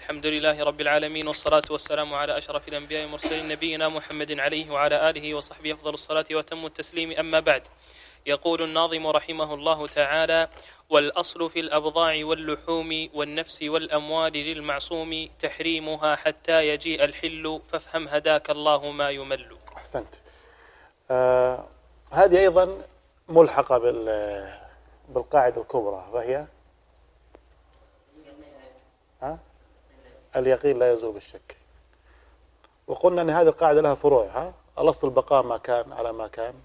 الحمد لله رب العالمين، والصلاة والسلام على أشرف الأنبياء والمرسلين نبينا محمد عليه وعلى آله وصحبه أفضل الصلاة وأتم التسليم. أما بعد، يقول الناظم رحمه الله تعالى: والأصل في الأبضاع واللحوم والنفس والأموال للمعصوم تحريمها حتى يجيء الحل، فافهم هداك الله ما يمل. أحسنت. هذه أيضا ملحقة بالقاعدة الكبرى، وهي اليقين لا يزول بالشك. وقلنا أن هذه القاعدة لها فروع. الأصل البقاء ما كان على ما كان.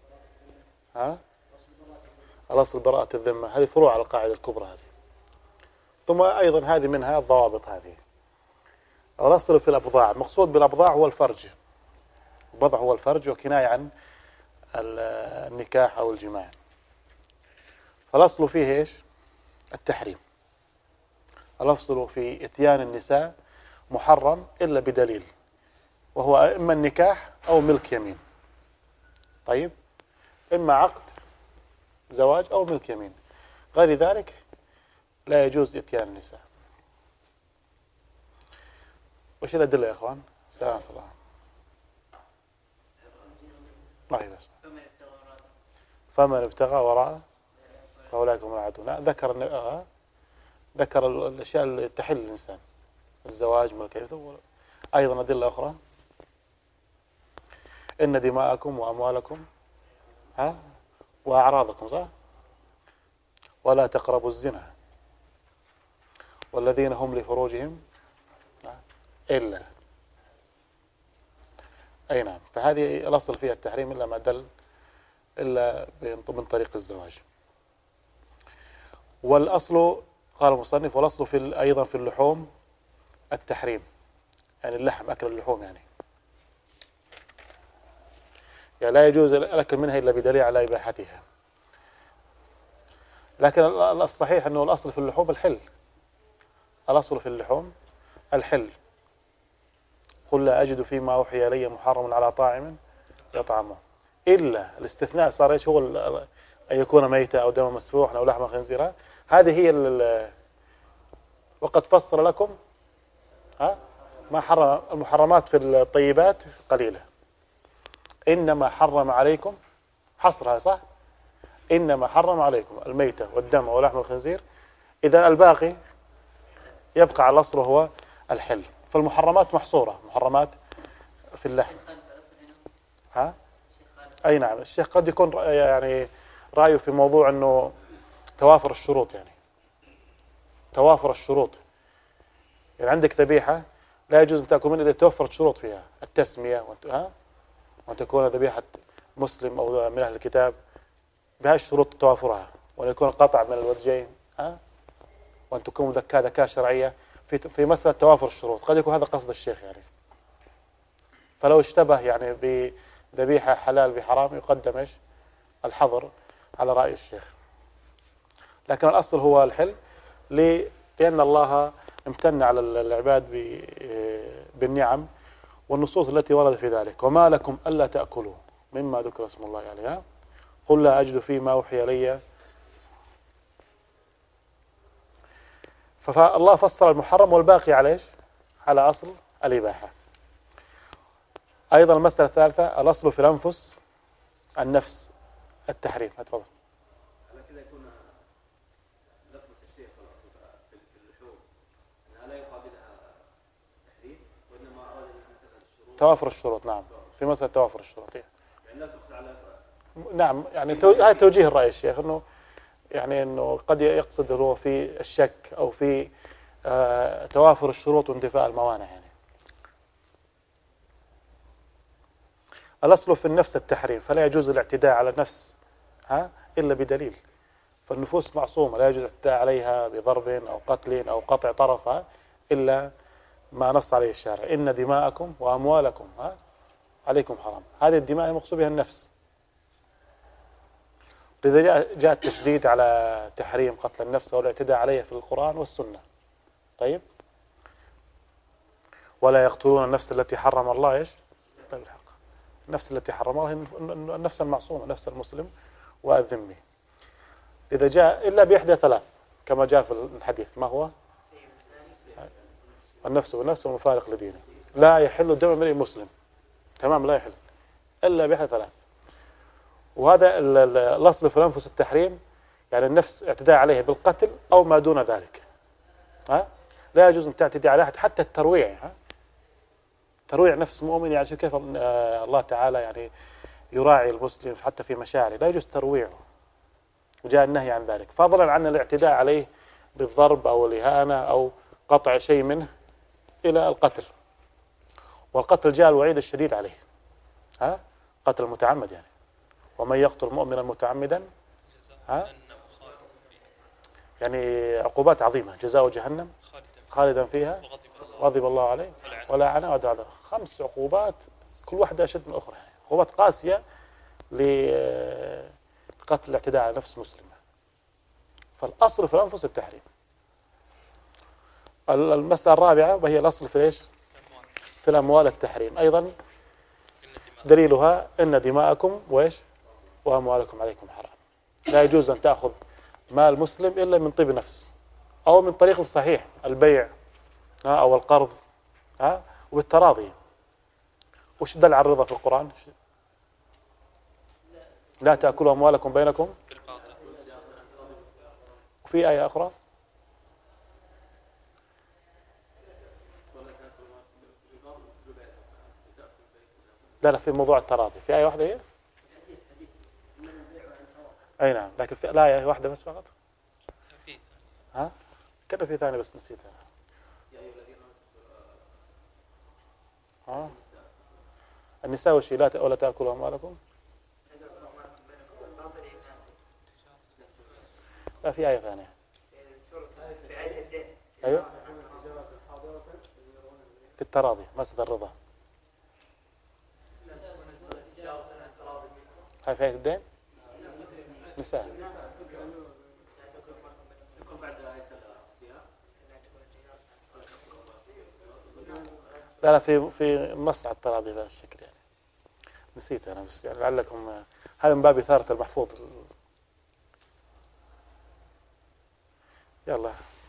الأصل براءة الذمة. هذه فروع على القاعدة الكبرى هذه. ثم أيضا هذه منها الضوابط هذه. الأصل في الأبضاع، مقصود بالأبضاع هو الفرج. البضع هو الفرج، وكناية عن النكاح أو الجماع. فالأصل فيه إيش؟ التحريم. الأصل في إتيان النساء محرم إلا بدليل، وهو إما النكاح أو ملك يمين. طيب، إما عقد زواج أو ملك يمين، غير ذلك لا يجوز إتيان النساء. وش الأدلة يا إخوان؟ سلامة الله. فمن ابتغى وراء فأولئك هم العادون. ذكر الأشياء اللي تحل الإنسان: الزواج، ملك، أيضا أدلة أخرى: إن دماءكم وأموالكم وأعراضكم، صح؟ ولا تقربوا الزنا، والذين هم لفروجهم إلا. أي نعم. فهذه الأصل فيها التحريم إلا ما دل إلا من طريق الزواج. والأصل، قال المصنف: والأصل أيضا في اللحوم التحريم، يعني اللحم، أكل اللحوم يعني لا يجوز الأكل منها إلا بدليل على إباحتها. لكن الصحيح أنه الأصل في اللحوم الحل. الأصل في اللحوم الحل. قل لا أجد فيما أوحي إلي محرم على طاعم يطعمه إلا. الاستثناء صار إيش؟ هو أن يكون ميتة أو دم مسفوح أو لحم خنزير. هذه هي وقد فصل لكم ما حرم. المحرمات في الطيبات قليلة. إنما حرم عليكم، حصرها صح، إنما حرم عليكم الميتة والدم ولحم الخنزير. إذا الباقي يبقى على الأصل وهو الحل. فالمحرمات محصورة، محرمات في اللحم. أي نعم. الشيخ قد يكون يعني رأيه في موضوع أنه توافر الشروط، يعني توافر الشروط. يعني عندك ذبيحة لا يجوز أن تأكل منها إذا توفرت شروط فيها: التسمية، وأن تكون ذبيحة مسلم أو من أهل الكتاب بهذه الشروط توافرها، وأن يكون قطع من الوجهين، وأن تكون مذكاة ذكاء شرعية في مسألة توافر الشروط. قد يكون هذا قصد الشيخ يعني. فلو اشتبه يعني بذبيحة حلال بحرام يقدم إيش؟ الحظر على رأي الشيخ. لكن الأصل هو الحل، لأن الله امتن على العباد بالنعم والنصوص التي ورد في ذلك: وما لكم ألا تأكلوا مما ذكر اسم الله عليها قل لا أجد فيما أوحي إلي. فالله فصل المحرم والباقي على إيش؟ على أصل الإباحة. أيضا المسألة الثالثة: الأصل في الأنفس النفس التحريم. أتفضل. على كذا يكون لفظ التشريع في اللحوم أنها لا يقابلها تحريم، وإنما أراد أن توافر الشروط. نعم، في مسألة توافر الشروط. يعني لا تدخل على نعم، يعني هذا توجيه الرأي الشيخ، إنه يعني إنه قد يقصد هو في الشك أو في توافر الشروط وانتفاء الموانع. يعني الأصل في النفس التحريم، فلا يجوز الاعتداء على النفس إلا بدليل. فالنفوس معصومة، لا يجوز الاعتداء عليها بضرب أو قتل أو قطع طرفها إلا ما نص عليه الشارع: إن دماءكم وأموالكم عليكم حرام. هذه الدماء المقصود بها النفس. لذا جاء التشديد على تحريم قتل النفس والاعتداء عليها في القرآن والسنة. طيب، ولا يقتلون النفس التي حرم الله إيش؟ بالحق. النفس التي حرم الله هي النفس المعصومة، نفس المسلم والذمي. إذا جاء إلا بإحدى ثلاث كما جاء في الحديث. ما هو؟ النفس بالنفس ومفارق لدينه. لا يحل دم امرئ مسلم، تمام، لا يحل إلا بإحدى ثلاث. وهذا الأصل في الأنفس التحريم، يعني النفس اعتداء عليه بالقتل أو ما دون ذلك. لا يجوز أن تعتدي على أحد، حتى الترويع. ترويع نفس مؤمن، يعني شوف كيف الله تعالى يعني يراعي المسلم حتى في مشاعره، لا يجوز ترويعه، وجاء النهي عن ذلك، فضلا عن الاعتداء عليه بالضرب أو الإهانة أو قطع شيء منه إلى القتل. والقتل جاء الوعيد الشديد عليه، قتل المتعمد يعني. ومن يقتل مؤمنا متعمدا يعني عقوبات عظيمة، جزاء جهنم خالدا فيها غضب الله عليه ولعنه وأعد له. 5 عقوبات كل واحدة أشد من الأخرى، يعني عقوبات قاسية لقتل الاعتداء على نفس مسلمة. فالأصل في الأنفس التحريم. المسألة الرابعة وهي الأصل في إيش؟ في الأموال التحريم أيضا. دليلها إن دماءكم وإيش وأموالكم عليكم حرام. لا يجوز أن تأخذ مال مسلم إلا من طيب نفس أو من طريق صحيح، البيع أو القرض وبالتراضي. وش دل على الرضا في القرآن؟ لا تأكلوا أموالكم بينكم. وفي آية أخرى لا في موضوع التراضي، في آية واحدة هي؟ أي نعم، لكن في لا آية واحدة بس فقط. كده في ثانية بس نسيتها. النساء والشيلات ولا تأكلوا أموالكم. لا في آية ثانية. أيوة في التراضي، مسألة الرضا. هاي في آية الدين نساء. لا في نص على التراضي بهذا الشكل يعني. نسيت أنا بس يعني لعلكم هذا من باب إثارة المحفوظ. يلا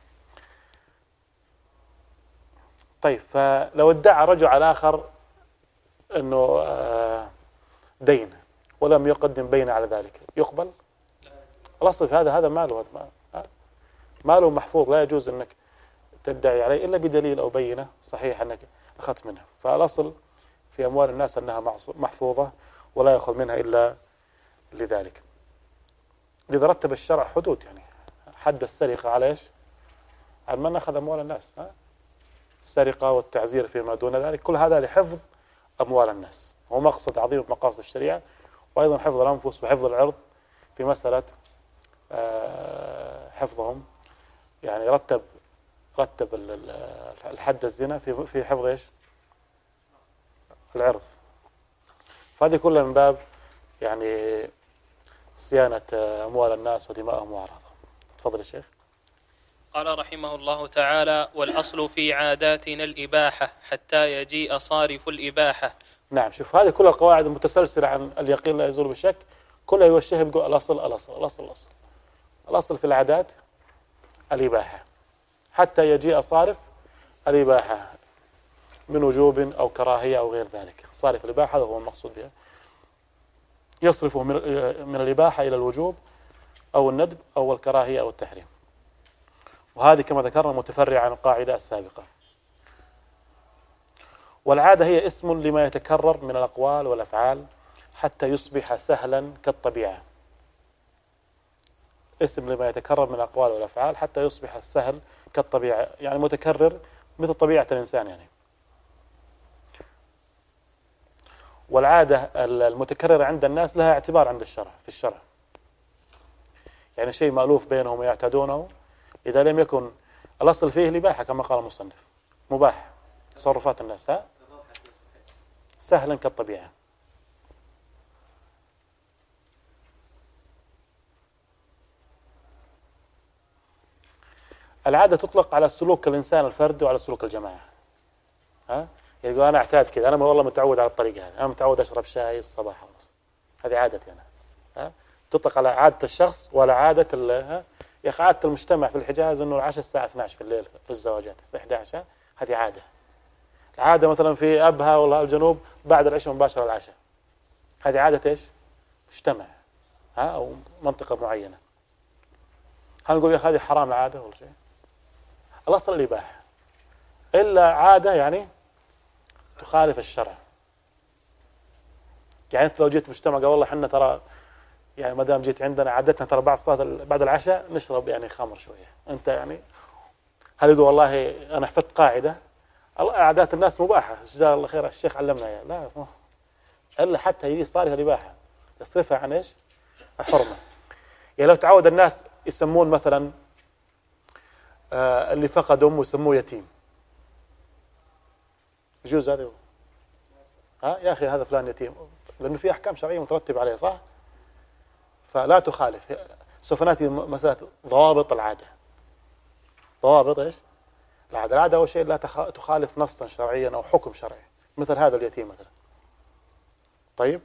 طيب، فلو ادعى رجل على آخر أنه دين ولم يقدم بينة على ذلك يقبل؟ الأصل في هذا ماله، ماله محفوظ، لا يجوز أنك تدعي عليه إلا بدليل أو بينة صحيح أنك أخذت منه. فالأصل في أموال الناس أنها محفوظة ولا يأخذ منها إلا لذلك. إذا رتب الشرع حدود، يعني حد السرقة على إيش؟ على من أخذ أموال الناس. السرقة والتعزير فيما دون ذلك، كل هذا لحفظ أموال الناس، هو مقصد عظيم من مقاصد الشريعة. وأيضا حفظ الأنفس وحفظ العرض في مسألة حفظهم، يعني رتب الحد الزنا في حفظ إيش؟ العرض. فهذه كلها من باب يعني صيانة أموال الناس ودماءهم وأعراضهم. تفضل يا شيخ. قال رحمه الله تعالى: والأصل في عاداتنا الإباحة حتى يجيء صارف الإباحة. نعم، شوف هذه كل القواعد المتسلسلة عن اليقين لا يزول بالشك كلها يوجهها بيقول الأصل في العادات الإباحة حتى يجيء صارف الإباحة من وجوب أو كراهية أو غير ذلك. صارف الإباحة هذا هو المقصود بها، يصرفه من الإباحة إلى الوجوب أو الندب أو الكراهية أو التحريم. وهذه كما ذكرنا متفرعة عن القاعدة السابقة. والعادة هي اسم لما يتكرر من الأقوال والأفعال حتى يصبح سهلا كالطبيعة. اسم لما يتكرر من الأقوال والأفعال حتى يصبح السهل كالطبيعة، يعني متكرر مثل طبيعة الإنسان يعني. والعادة المتكررة عند الناس لها اعتبار عند الشرع، في الشرع يعني شيء مألوف بينهم ويعتادونه، إذا لم يكن الأصل فيه الإباحة كما قال المصنف، مباح تصرفات الناس سهلا كالطبيعة. العادة تطلق على سلوك الإنسان الفردي وعلى سلوك الجماعة. يقول أنا أعتاد كذا، أنا والله متعود على الطريقة هذه، أنا متعود أشرب شاي الصباح والمساء، هذه عادتي أنا. تطلق على عادة الشخص ولا عادة يا أخي عادة المجتمع في الحجاز إنه العشاء الساعة 12 في الليل في الزواجات، في 11 هذه عادة. العادة مثلا في أبها ولا الجنوب بعد العشاء مباشرة العشاء، هذه عادة إيش؟ مجتمع أو منطقة معينة. هنقول يا أخي هذه حرام العادة ولا شيء؟ الأصل الإباحة، إلا عادة يعني تخالف الشرع. يعني أنت لو جيت مجتمع قال والله حنا ترى يعني ما دام جيت عندنا عادتنا ترى بعد صلاة بعد العشاء نشرب يعني خمر شوية، أنت يعني هل يقول والله أنا حفظت قاعدة عادات الناس مباحة جزاه الله خير الشيخ علمنا إياها؟ لا، إلا حتى يجي صار الإباحة يصرفها عن إيش؟ الحرمة. يعني لو تعود الناس يسمون مثلا اللي فقد أمه يسموه يتيم، يجوز هذا؟ يا أخي هذا فلان يتيم، لأنه في أحكام شرعية مترتب عليه، صح؟ فلا تخالف. سوف نأتي مسألة ضوابط العادة. ضوابط إيش؟ العادة أول شيء لا تخالف نصا شرعيا أو حكم شرعي، مثل هذا اليتيم مثلا. طيب،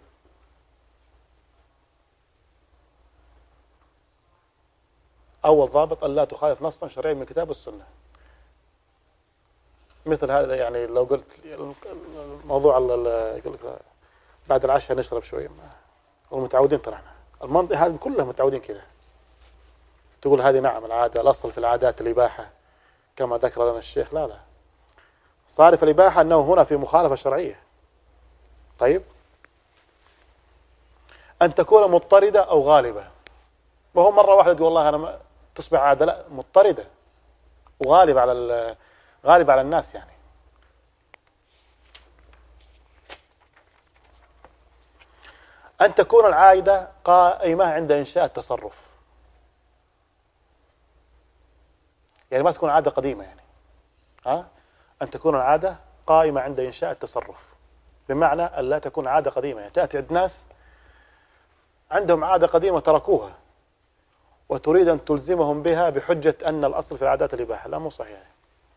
أول ضابط أن لا تخالف نصا شرعيا من الكتاب والسنة. مثل هذا يعني لو قلت الموضوع يقول لك بعد العشاء نشرب شوية، ومتعودين ترى المنطقة هذه كلها متعودين كذا، تقول هذه نعم العادة، الأصل في العادات الإباحة كما ذكر لنا الشيخ. لا، صار في الإباحة أنه هنا في مخالفة شرعية. طيب، أن تكون مضطردة أو غالبة، وهو مرة واحدة تقول والله أنا تصبح عادة، لا، مضطردة وغالبة على الناس. يعني أن تكون العادة قائمة عند إنشاء التصرف، يعني ما تكون عادة قديمة. يعني أن تكون العادة قائمة عند إنشاء التصرف، بمعنى أن لا تكون عادة قديمة. يعني تأتي عند ناس عندهم عادة قديمة تركوها وتريد أن تلزمهم بها بحجة أن الأصل في العادات الإباحة. لا، مو صحيح. يعني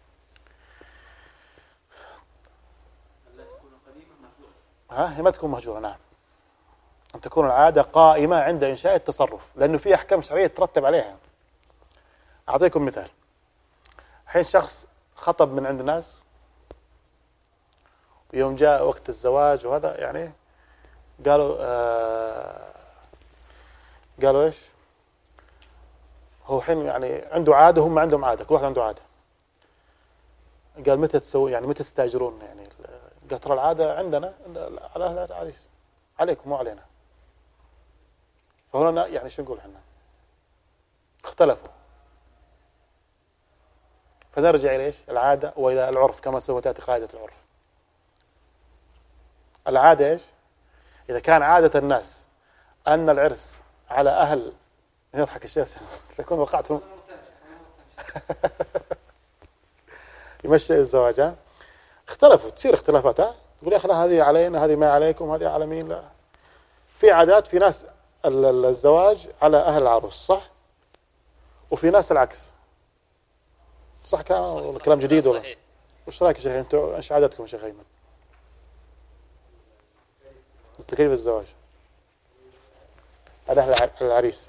هي ما تكون مهجورة. نعم، أن تكون العادة قائمة عند إنشاء التصرف، لأنه في أحكام شرعية ترتب عليها. أعطيكم مثال. حين شخص خطب من عند ناس، ويوم جاء وقت الزواج وهذا يعني قالوا إيش؟ هو حين يعني عنده عادة، هم عندهم عادة، كل واحد عنده عادة. قال متى تسوي يعني متى تستأجرون؟ يعني قال ترى العادة عندنا على أهل العريس، عليكم مو علينا. فهنا يعني شو نقول احنا؟ اختلفوا. فنرجع إلى إيش؟ العادة وإلى العرف، كما سوف تأتي قاعدة العرف. العادة إيش؟ إذا كان عادة الناس أن العرس على أهل، يضحك الشيخ يكون وقعتهم يمشي الزواج. اختلفوا، تصير اختلافات. تقول يا أخي هذه علينا، هذه ما عليكم، هذه على مين؟ لا، في عادات، في ناس الزواج على أهل العروس، صح؟ وفي ناس العكس، صح؟ كلام جديد ولا؟ وش رأيك يا شيخ؟ أنتوا إيش عادتكم يا شيخ أيمن؟ كيف الزواج على أهل العريس؟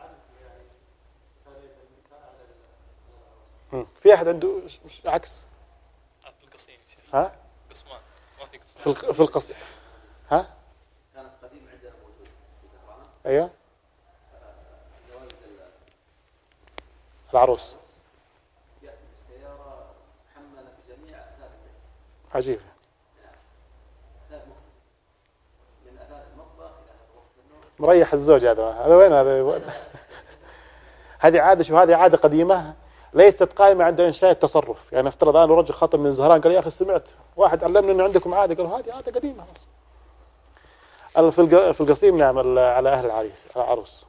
في أحد عنده عكس؟ في القصيم قسمان، ما في قسمان في القصيم. كانت قديم عندنا موجود في زهران. أيوه، زواج العروس يأتي بالسيارة محملة بجميع أثاث البيت. عجيب. أثاث مختلفة، من أثاث المطبخ إلى غرفة النوم. مريح الزوج هذا وين هذا؟ هذه عادة، شو هذه عادة قديمة ليست قائمة عند إنشاء التصرف. يعني افترض أنا رجل خطب من زهران قال يا أخي سمعت واحد علمني إنه عندكم عادة، قالوا هذه عادة قديمة. في القصيم نعمل على أهل العريس، على العروس.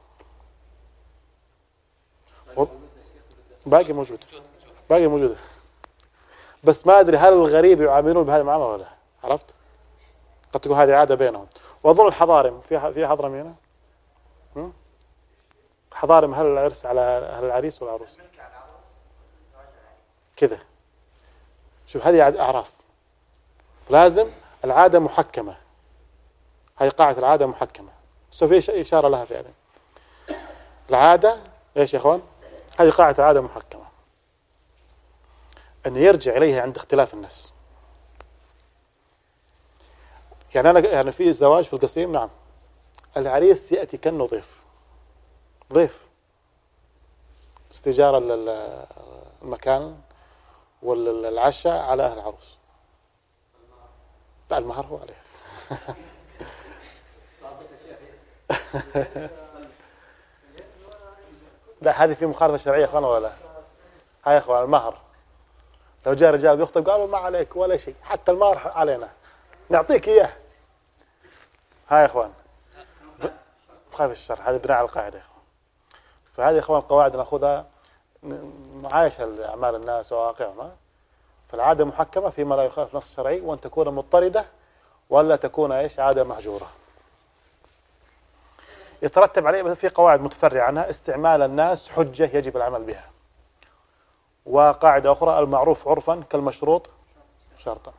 باقي موجودة، بس ما أدري هل الغريب يعاملون بهذه المعاملة ولا لا. عرفت؟ قد تكون هذه عادة بينهم. وأظن الحضارم في حضرمي هنا. حضارم هل العرس على أهل العريس والعروس كذا. شوف هذه أعراف، لازم العادة محكمة. هذه قاعدة العادة محكمة، سوف في إشارة لها فعلا. العادة إيش يا إخوان؟ هذه قاعدة العادة محكمة. أن يرجع إليها عند اختلاف الناس. يعني أنا يعني في زواج في القصيم، نعم، العريس يأتي كأنه ضيف استجارة المكان والعشاء على أهل العروس. لا، المهر هو عليه. لا، هذه في مخالفة شرعية اخوان ولا لا؟ هاي يا اخوان المهر، لو جاء رجال بيخطب قالوا ما عليك ولا شيء، حتى المهر علينا نعطيك اياه. هاي يا اخوان مخالفة الشرع، هذا بناء على القاعدة يا اخوان. فهذه يا اخوان قواعد ناخذها معايشة لأعمال الناس وواقعهم. فالعادة محكمة فيما لا يخالف نص شرعي، وأن تكون مضطردة ولا تكون ايش عادة مهجورة. يترتب عليه في قواعد متفرعة عنها: استعمال الناس حجة يجب العمل بها. وقاعدة أخرى: المعروف عرفا كالمشروط شرطا.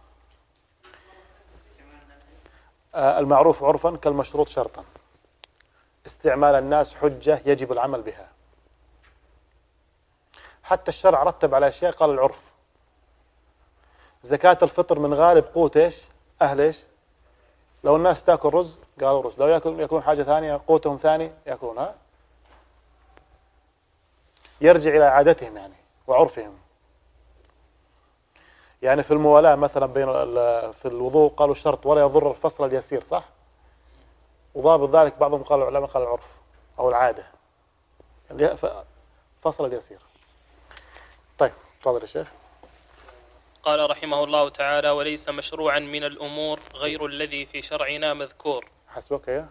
المعروف عرفا كالمشروط شرطا. استعمال الناس حجة يجب العمل بها. حتى الشرع رتب على أشياء قال العرف. زكاة الفطر من غالب قوت ايش؟ أهل ايش؟ لو الناس تاكل رز قالوا رز، لو ياكلون حاجة ثانية قوتهم ثاني ياكلونها. يرجع إلى عادتهم يعني وعرفهم. يعني في الموالاة مثلا في الوضوء قالوا شرط ولا يضر الفصل اليسير، صح؟ وضابط ذلك بعضهم قالوا العلماء قال العرف أو العادة، فصل اليسير. طيب تفضل يا شيخ. قال رحمه الله تعالى: وليس مشروعا من الأمور غير الذي في شرعنا مذكور. حسبك يا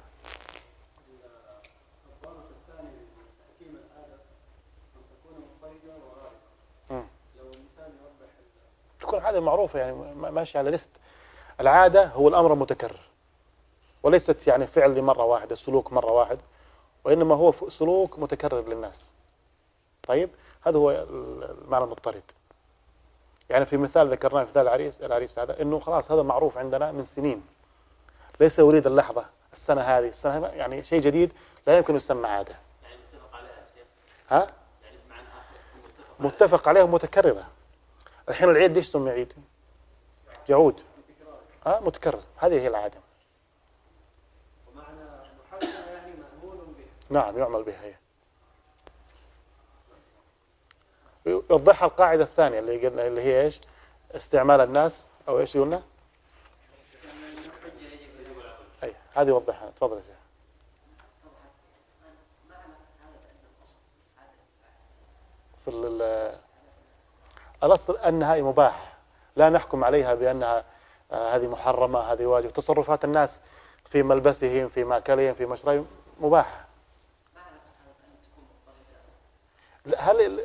الضابط الثاني من تحكيم العادة أن تكون مضطردة وغالبة. لو الإنسان يوضح تكون عادة معروفة يعني ماشي على لست. العادة هو الأمر المتكرر، وليست يعني فعل لمرة واحدة، سلوك مرة واحد، وإنما هو سلوك متكرر للناس. طيب هذا هو المعنى المضطرد. يعني في مثال ذكرناه، مثال العريس هذا، إنه خلاص هذا معروف عندنا من سنين، ليس يريد اللحظة السنة هذه السنة، يعني شيء جديد لا يمكن يسمى عادة. يعني متفق عليها شيخ. ها؟ يعني بمعنى آخر متفق عليه ومتكررة. الحين العيد ليش سمي عيد؟ يعود متكرر، هذه هي العادة. ومعنى محرمة يعني مأمول به. نعم يعمل بها هي. يوضحها القاعدة الثانية اللي هي ايش؟ استعمال الناس او ايش قلنا؟ اي هذه يوضحها. تفضل يا شيخ. في الأصل أنها مباحة، لا نحكم عليها بأنها هذه محرمة هذه واجب. تصرفات الناس في ملبسهم في مأكلهم في مشربهم مباحة. هل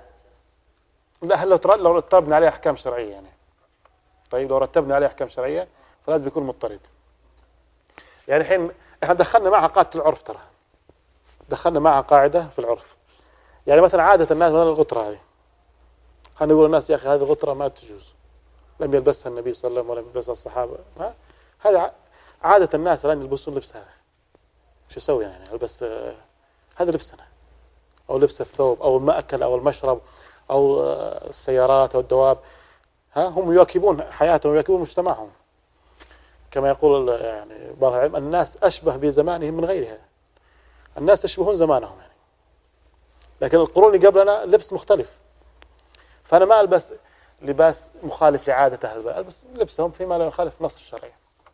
لو رتبنا عليه أحكام شرعية يعني، طيب لو رتبنا عليه أحكام شرعية فلازم يكون مضطرد. يعني الحين احنا دخلنا معها قاعدة العرف، ترى دخلنا معها قاعدة في العرف. يعني مثلا عادة الناس مثلا الغترة هذه، خلينا نقول الناس يا أخي هذه غترة ما تجوز، لم يلبسها النبي صلى الله عليه وسلم ولم يلبسها الصحابة. هذا عادة الناس الآن يلبسون لبس هذا. شو يسوي يعني؟ يلبس هذا لبسنا، أو لبس الثوب أو المأكل أو المشرب أو السيارات أو الدواب. هم يواكبون حياتهم ويواكبون مجتمعهم، كما يقول يعني بعض العلم: الناس أشبه بزمانهم من غيرها. الناس يشبهون زمانهم يعني، لكن القرون اللي قبلنا لبس مختلف. فأنا ما ألبس لباس مخالف لعادة أهل البلد، ألبس لبسهم فيما لا يخالف نص الشرع.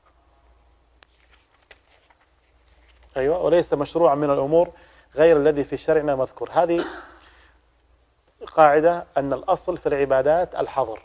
أيوة. وليس مشروعا من الأمور غير الذي في شرعنا مذكور. هذه قاعدة أن الأصل في العبادات الحظر.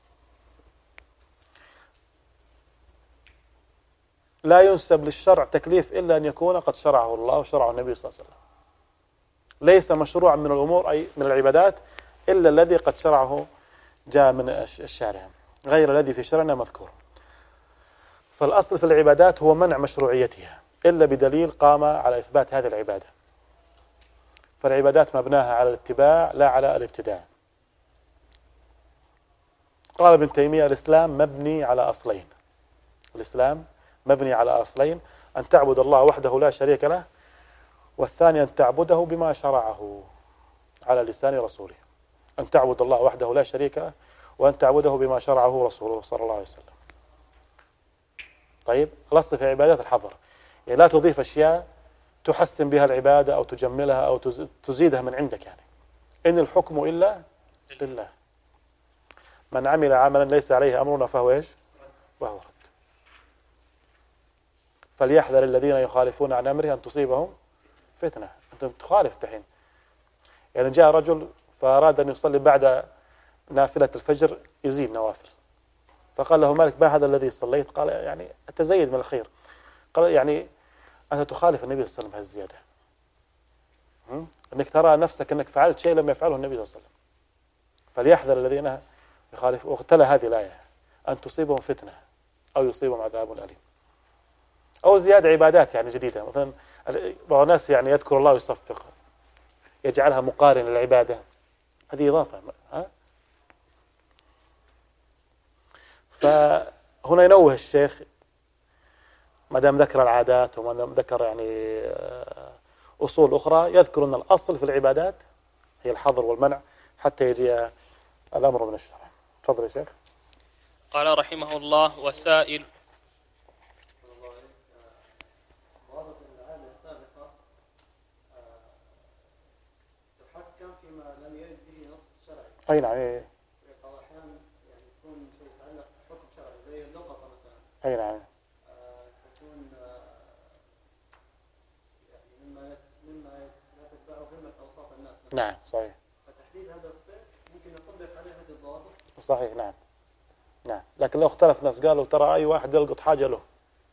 لا ينسب للشرع تكليف إلا أن يكون قد شرعه الله وشرعه النبي صلى الله عليه وسلم. ليس مشروعا من الأمور أي من العبادات إلا الذي قد شرعه جاء من الشارع، غير الذي في شرعنا مذكور. فالأصل في العبادات هو منع مشروعيتها إلا بدليل قام على إثبات هذه العبادة. فالعبادات مبناها على الاتباع لا على الابتداع. قال ابن تيمية: الإسلام مبني على أصلين. الإسلام مبني على أصلين: أن تعبد الله وحده لا شريك له، والثاني أن تعبده بما شرعه على لسان رسوله. أن تعبد الله وحده لا شريك له، وأن تعبده بما شرعه رسوله صلى الله عليه وسلم. طيب الأصل في عبادات الحظر، يعني لا تضيف أشياء تحسن بها العبادة أو تجملها أو تزيدها من عندك. يعني إن الحكم إلا لله، من عمل عملا ليس عليه أمرنا فهو إيش؟ وهو رد. فليحذر الذين يخالفون عن أمره أن تصيبهم فتنة. أنت تخالف الحين. يعني جاء رجل فأراد أن يصلي بعد نافلة الفجر يزيد نوافل، فقال له مالك ما هذا الذي صليت؟ قال يعني أتزيد من الخير. قال يعني أنت تخالف النبي صلى الله عليه وسلم هالزيادة، أنك ترى نفسك أنك فعلت شيء لم يفعله النبي صلى الله عليه وسلم. فليحذر الذين يخالفون. وتلا هذه الآية أن تصيبهم فتنة أو يصيبهم عذاب أليم. أو زيادة عبادات يعني جديدة، مثلا بعض الناس يعني يذكر الله ويصفق، يجعلها مقارنة للعبادة، هذه إضافة. فهنا ينوه الشيخ ما دام ذكر العادات وما دام ذكر يعني أصول أخرى، يذكر أن الأصل في العبادات هي الحظر والمنع حتى يجي الأمر من الشرع. تفضل يا شيخ. قال رحمه الله: وسائل. ضابط العادة السابقة تحكم فيما لم يرد به نص شرعي. أي نعم. بعض الأحيان يعني يكون شيء يتعلق بحكم شرعي زي اللقطة مثلا. أي نعم. تكون يعني مما لا تتبعه همة أوساط الناس. نعم صحيح. فتحديد هذا الصيغ ممكن يطبق عليه هذه الضوابط. صحيح نعم. نعم، لكن لو اختلف ناس قالوا ترى أي واحد يلقط حاجة له،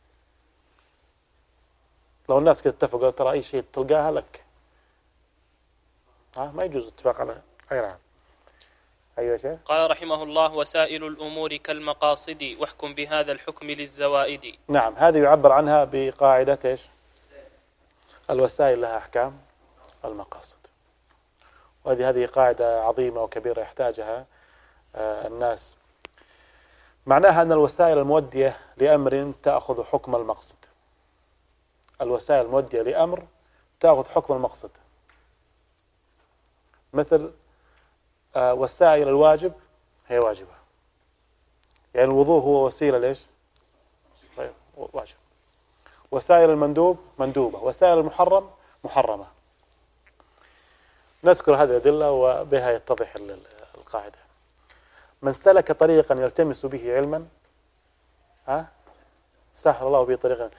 لو الناس كده اتفقوا ترى أي شيء تلقاها لك، ما يجوز اتفاق على. أي نعم. أيوة شيخ. قال رحمه الله: وسائل الأمور كالمقاصد واحكم بهذا الحكم للزوائد. نعم، هذه يعبر عنها بقاعدة إيش؟ الوسائل لها أحكام المقاصد. وهذه قاعدة عظيمة وكبيرة يحتاجها الناس. معناها أن الوسائل المودية لأمر تأخذ حكم المقصد. الوسائل المودية لأمر تأخذ حكم المقصد. مثل وسائل الواجب هي واجبة، يعني الوضوء هو وسيلة ليش؟ طيب واجب. وسائل المندوب مندوبة، وسائل المحرم محرمة. نذكر هذه الأدلة وبها يتضح القاعدة. من سلك طريقا يلتمس به علما سهل الله به طريقا.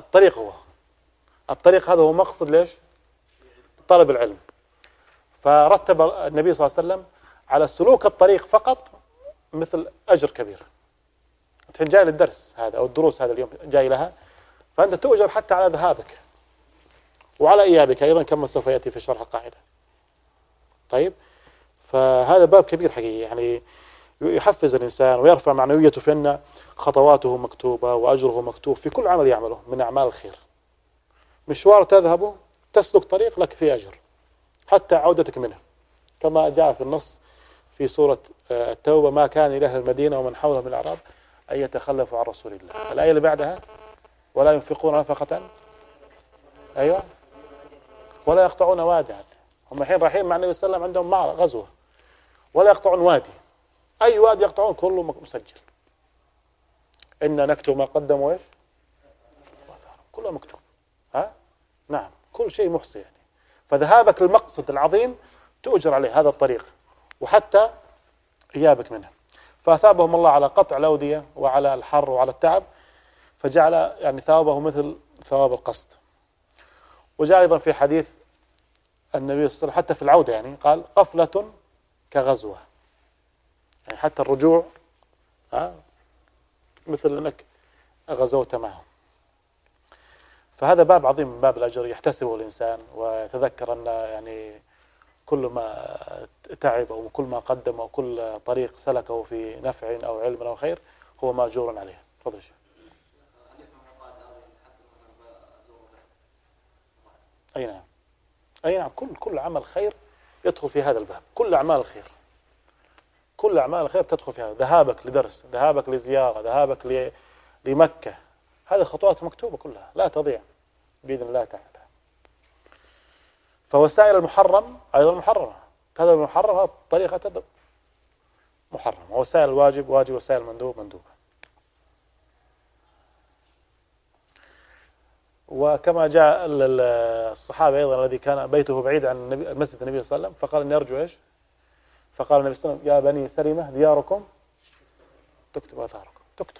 الطريق هذا هو مقصد ليش؟ طلب العلم. فرتب النبي صلى الله عليه وسلم على سلوك الطريق فقط مثل أجر كبير. أنت جاي للدرس هذا أو الدروس هذا اليوم جاي لها، فأنت تؤجر حتى على ذهابك وعلى إيابك أيضا كما سوف يأتي في شرح القاعدة. طيب، فهذا باب كبير حقيقي، يعني يحفز الإنسان ويرفع معنويته في أن خطواته مكتوبة وأجره مكتوب في كل عمل يعمله من أعمال الخير. مشوار تذهبه تسلك طريق لك فيه أجر حتى عودتك منه، كما جاء في النص في سورة التوبة: ما كان لأهل المدينة ومن حولها من الأعراب أن يتخلفوا عن رسول الله. الآية اللي بعدها: ولا ينفقون نفقة أيوة ولا يقطعون واديا. هم الحين رايحين مع النبي صلى الله عليه وسلم عندهم غزوة، ولا يقطعون وادي. أي وادي يقطعون كله مسجل. إن نكتب ما قدموا إيش؟ كله مكتوب. نعم، كل شيء محصي يعني. فذهابك للمقصد العظيم تؤجر عليه هذا الطريق وحتى إيابك منه. فأثابهم الله على قطع الأودية وعلى الحر وعلى التعب، فجعل يعني ثوابه مثل ثواب القصد. وجاء أيضا في حديث النبي صلى الله عليه وسلم حتى في العودة يعني قال: قفلة كغزوة، يعني حتى الرجوع مثل أنك غزوت معهم. فهذا باب عظيم من باب الأجر يحتسبه الإنسان ويتذكر أن يعني كل ما تعب أو كل ما قدم أو كل طريق سلكه في نفع أو علم أو خير هو مأجور عليه. تفضل شيخ. أي نعم. أي نعم، كل عمل خير يدخل في هذا الباب. كل أعمال الخير، كل أعمال الخير تدخل في هذا. ذهابك لدرس، ذهابك لزيارة، ذهابك لمكة، هذه خطوات مكتوبة كلها لا تضيع بإذن الله تعالى. فوسائل المحرم أيضا محرمة. هذا المحرم، هذا طريقة تدب محرمة، ووسائل الواجب واجب، وسائل المندوب مندوبة. وكما جاء الصحابي أيضا الذي كان بيته بعيد عن مسجد النبي صلى الله عليه وسلم، فقال إني أرجو إيش؟ فقال النبي صلى الله عليه وسلم: يا بني سلمة دياركم تكتب آثاركم، تكتب.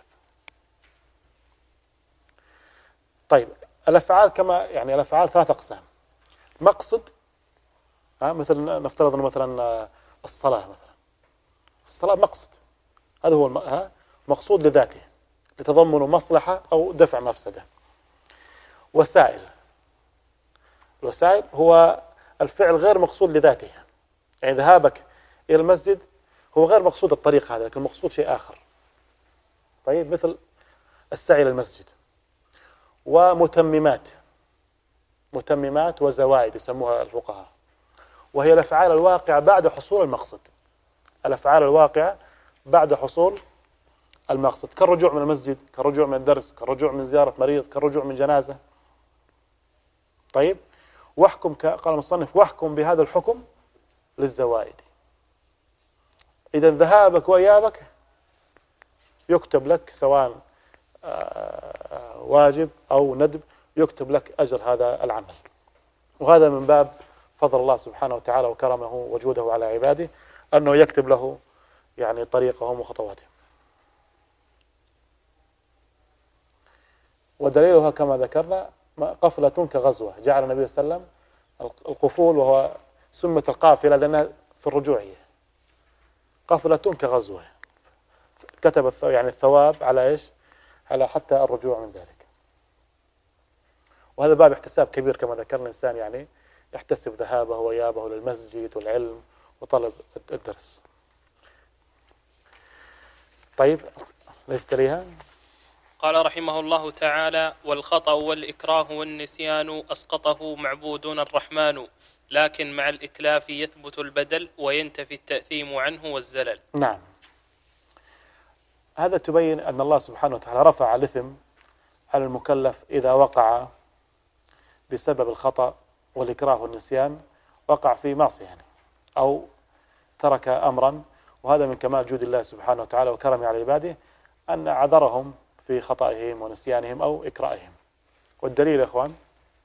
طيب الأفعال كما يعني الأفعال 3 أقسام. مقصد، مثل نفترض أنه مثلا الصلاة مثلا، الصلاة مقصد، هذا هو مقصود لذاته لتضمن مصلحة أو دفع مفسدة. وسائل، الوسائل هو الفعل غير مقصود لذاته، يعني ذهابك إلى المسجد هو غير مقصود الطريق هذا، لكن مقصود شيء آخر. طيب مثل السعي إلى المسجد. ومتممات، متممات وزوائد يسموها الفقهاء، وهي الأفعال الواقعة بعد حصول المقصد، الأفعال الواقعة بعد حصول المقصد، كالرجوع من المسجد، كالرجوع من الدرس، كالرجوع من زيارة مريض، كالرجوع من جنازة. طيب واحكم، قال المصنف: واحكم بهذا الحكم للزوائد. إذا ذهابك وإيابك يكتب لك سواء واجب أو ندب، يكتب لك أجر هذا العمل. وهذا من باب فضل الله سبحانه وتعالى وكرمه وجوده على عباده، أنه يكتب له يعني طريقهم وخطواتهم. ودليلها كما ذكرنا قفلة كغزوة، جعل النبي صلى الله عليه وسلم القفول، وهو سمت القافلة لأنها في الرجوعية، قفلة كغزوة، كتب يعني الثواب على إيش؟ على حتى الرجوع من ذلك. وهذا باب احتساب كبير كما ذكرنا، الإنسان يعني يحتسب ذهابه وإيابه للمسجد والعلم وطلب الدرس. طيب ليس تليها؟ قال رحمه الله تعالى: والخطأ والإكراه والنسيان أسقطه معبودنا الرحمن، لكن مع الإتلاف يثبت البدل وينتفي التأثيم عنه والزلل. نعم، هذا تبين أن الله سبحانه وتعالى رفع الإثم على المكلف إذا وقع بسبب الخطأ والإكراه والنسيان، وقع في معصية يعني، أو ترك أمرا. وهذا من كمال جود الله سبحانه وتعالى وكرمه على عباده أن عذرهم في خطئهم ونسيانهم أو إكرائهم. والدليل يا إخوان: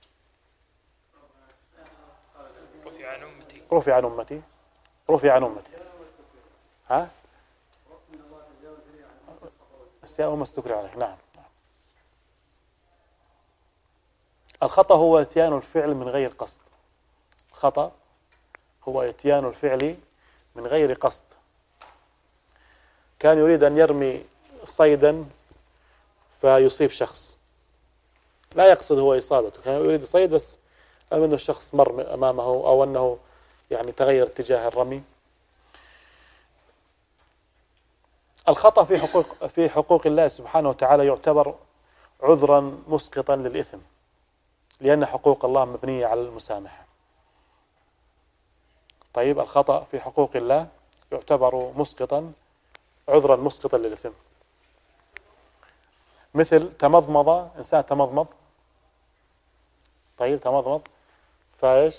رفع عن أمتي، رفع عن أمتي، رفع عن أمتي. النسيان وما استكري عليه. نعم. الخطأ هو إتيان الفعل من غير قصد، الخطأ هو إتيان الفعل من غير قصد. كان يريد أن يرمي صيدا فيصيب شخص، لا يقصد هو إصابته، كان يريد صيد بس أنه الشخص مر أمامه، أو أنه يعني تغير اتجاه الرمي. الخطأ في حقوق الله سبحانه وتعالى يعتبر عذرا مسقطا للإثم، لأن حقوق الله مبنية على المسامحة. طيب الخطأ في حقوق الله يعتبر مسقطا، عذرا مسقطا للإثم. مثل تمضمض، إنسان تمضمض، طيب تمضمض فايش؟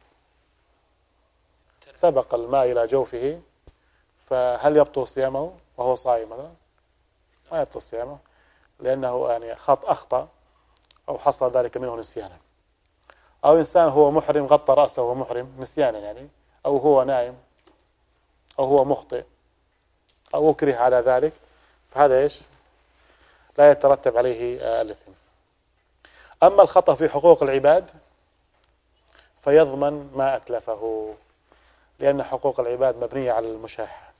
سبق الماء إلى جوفه، فهل يبطل صيامه وهو صائم مثلا؟ ما يبطل صيامه، لأنه يعني أخطأ أو حصل ذلك منه نسيانا. أو إنسان هو محرم غطى رأسه وهو محرم نسيانا يعني، أو هو نائم، أو هو مخطئ، أو أكره على ذلك، فهذا إيش؟ لا يترتب عليه الإثم. أما الخطأ في حقوق العباد فيضمن ما أتلفه، لأن حقوق العباد مبنية على المشاحة.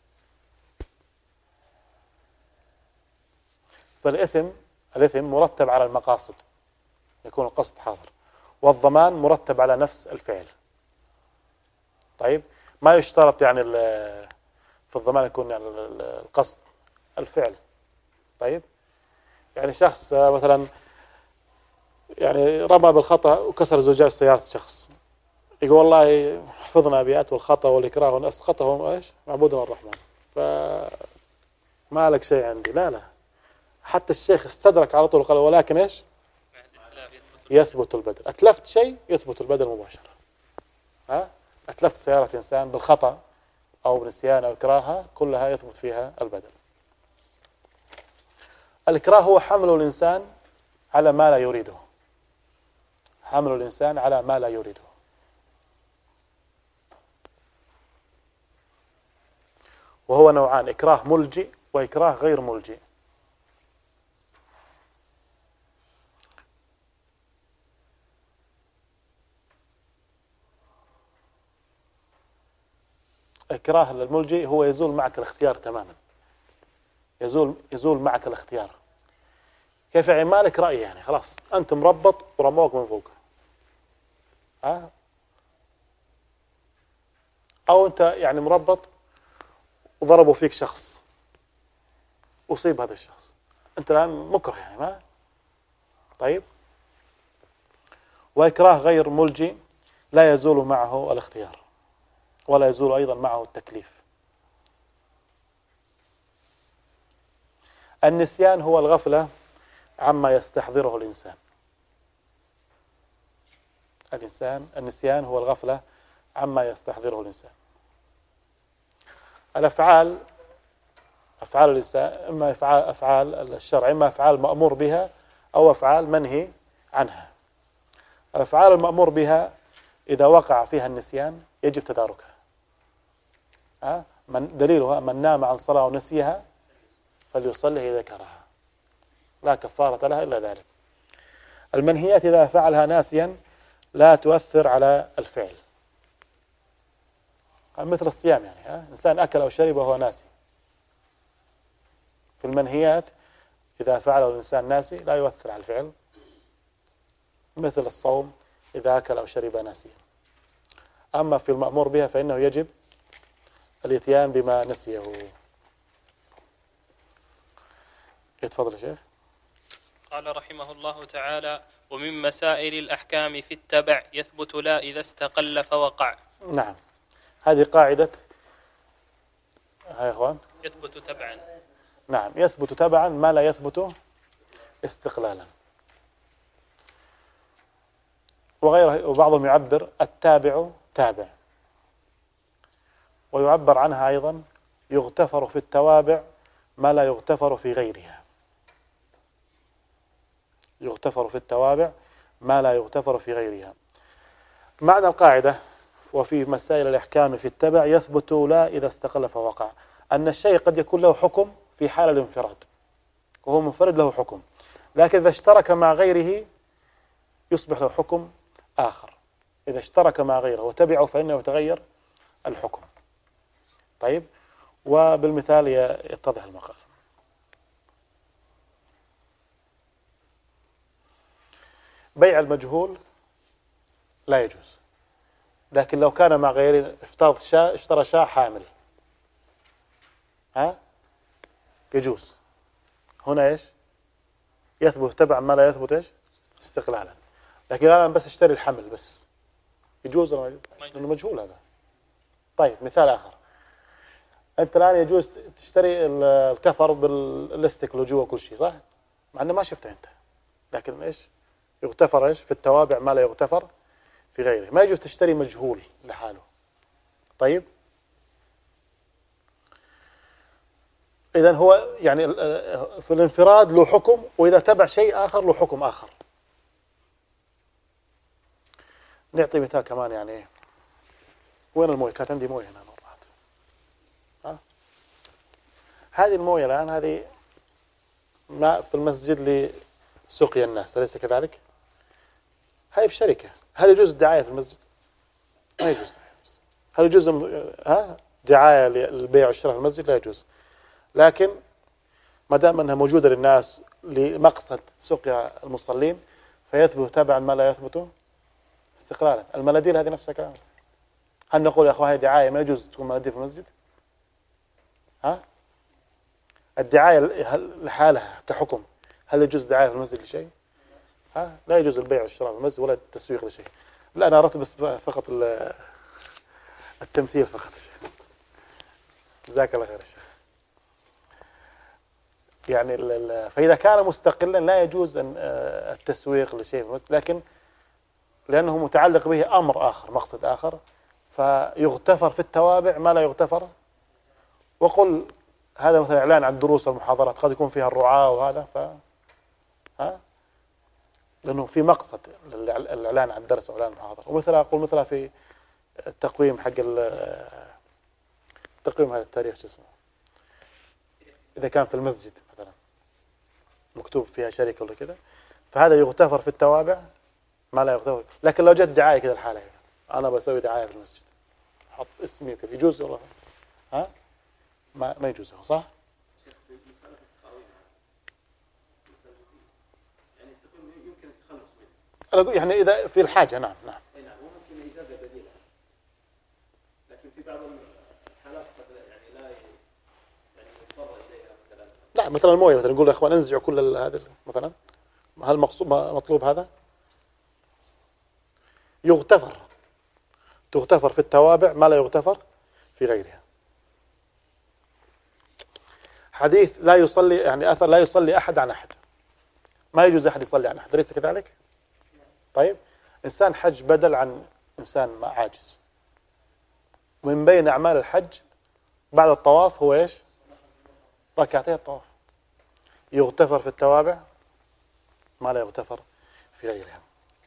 فالإثم مرتب على المقاصد، يكون القصد حاضر، والضمان مرتب على نفس الفعل. طيب ما يشترط يعني في الضمان يكون يعني القصد الفعل. طيب يعني شخص مثلا يعني رمى بالخطأ وكسر زجاج سيارة شخص، يقول والله حفظنا أبيات والخطأ والإكراه وأسقطهم إيش؟ معبودنا الرحمن، فما لك شيء عندي. لا، حتى الشيخ استدرك على طول وقال ولكن إيش؟ يثبت البدل. أتلفت شيء يثبت البدل مباشرة. أتلفت سيارة إنسان بالخطأ أو بنسيان أو إكراها كلها يثبت فيها البدل. الإكراه هو حمل الإنسان على ما لا يريده، حمل الإنسان على ما لا يريده. وهو نوعان: إكراه ملجئ وإكراه غير ملجئ. إكراه الملجئ هو يزول معك الاختيار تماما، يزول معك الاختيار. كيف يعني؟ مالك رأي، يعني خلاص أنت مربط ورموك من فوق. أو أنت يعني مربط وضربوا فيك شخص، أصيب هذا الشخص، أنت الآن مكره يعني ما. طيب. وإكراه غير ملجئ لا يزول معه الاختيار ولا يزول أيضا معه التكليف. النسيان هو الغفلة عما يستحضره الإنسان. النسيان هو الغفلة عما يستحضره الإنسان. الأفعال، أفعال الإنسان إما أفعال الشرع، إما أفعال مأمور بها أو أفعال منهي عنها. الأفعال المأمور بها إذا وقع فيها النسيان يجب تداركها. دليلها: من نام عن صلاة ونسيها فليصلي إذا ذكرها، لا كفارة لها إلا ذلك. المنهيات إذا فعلها ناسيا لا تؤثر على الفعل، مثل الصيام يعني إنسان أكل أو شرب وهو ناسي. في المنهيات إذا فعله الإنسان ناسي لا يؤثر على الفعل، مثل الصوم إذا أكل أو شرب ناسيا. أما في المأمور بها فإنه يجب الإتيان بما نسيه. يتفضل يا شيخ. قال رحمه الله تعالى: ومن مسائل الأحكام في التبع يثبت لا إذا استقل فوقع. نعم، هذه قاعدة. يا إخوان، يثبت تبعا. نعم، يثبت تبعا ما لا يثبت استقلالا. وغيره، وبعضهم يعبر التابع تابع، ويعبر عنها أيضا يغتفر في التوابع ما لا يغتفر في غيرها. يغتفر في التوابع ما لا يغتفر في غيرها. معنى القاعدة: وفي مسائل الإحكام في التبع يثبت لا إذا استقل فوقع، أن الشيء قد يكون له حكم في حال الانفراد وهو منفرد له حكم، لكن إذا اشترك مع غيره يصبح له حكم آخر. إذا اشترك مع غيره وتبعه فإنه يتغير الحكم. طيب، وبالمثال يتضح المقال. بيع المجهول لا يجوز، لكن لو كان مع غيره، افترض شاة، اشترى شاة حامل، يجوز. هنا ايش؟ يثبت تبعا ما لا يثبت ايش؟ استقلالا. لكن انا بس اشتري الحمل بس، يجوز ولا ما يجوز؟ لانه مجهول هذا. طيب، مثال اخر: انت الان يجوز تشتري الكفر باللستك اللي جوا كل شيء، صح؟ مع انه ما شفته انت، لكن ايش؟ يغتفر ايش؟ في التوابع ما لا يغتفر في غيره. ما يجوز تشتري مجهول لحاله. طيب، إذن هو يعني في الانفراد له حكم، وإذا تبع شيء آخر له حكم آخر. نعطي مثال كمان. يعني وين المويه؟ كانت عندي مويه هنا مرات. هذه المويه الآن، هذه ماء في المسجد لسقيا الناس، أليس كذلك؟ هاي بشركة. هل يجوز الدعاية في المسجد؟ ما يجوز. هل يجوز دعاية للبيع والشراء في المسجد؟ لا يجوز. لكن ما دام أنها موجودة للناس لمقصد سقيا المصلين فيثبت تبعا ما لا يثبت استقلالا. المناديل هذه نفس الكلام. هل نقول يا أخوة هذه دعاية ما يجوز تكون مناديل في المسجد؟ الدعاية لحالها كحكم، هل يجوز دعاية في المسجد لشيء؟ لا يجوز البيع والشراء في المسجد ولا التسويق لشيء. لا، أنا أردت بس فقط التمثيل فقط. جزاك الله خير يا شيخ. يعني فإذا كان مستقلا لا يجوز التسويق لشيء في المسجد، لكن لأنه متعلق به أمر آخر، مقصد آخر، فيغتفر في التوابع ما لا يغتفر. وقل هذا مثلا إعلان عن الدروس والمحاضرات قد يكون فيها الرعاة وهذا لأنه في مقصد الإعلان عن الدرس وإعلان المحاضرة. ومثل أقول مثلا في التقويم حق تقويم هذا التاريخ شو اسمه، إذا كان في المسجد مثلا مكتوب فيها شركة ولا كذا، فهذا يغتفر في التوابع ما لا يغتفر. لكن لو جت دعاية كذا الحالة هي. أنا بسوي دعاية في المسجد أحط اسمي وكذا يجوز والله؟ ما يجوز صح؟ أنا أقول يعني إذا في الحاجة نعم. وممكن إيجاد بديلة، لكن في بعض الحالات يعني لا يضطر إليها مثلا. لا مثلا المويه مثلا نقول يا اخوان انزعوا كل هذا مثلا، هل مطلوب هذا؟ تغتفر في التوابع ما لا يغتفر في غيرها. حديث لا يصلي يعني أثر لا يصلي أحد عن أحد، ما يجوز أحد يصلي عن أحد، أليس كذلك؟ طيب إنسان حج بدل عن إنسان عاجز، من بين أعمال الحج بعد الطواف هو إيش؟ ركعتي الطواف. يغتفر في التوابع ما لا يغتفر في غيرها.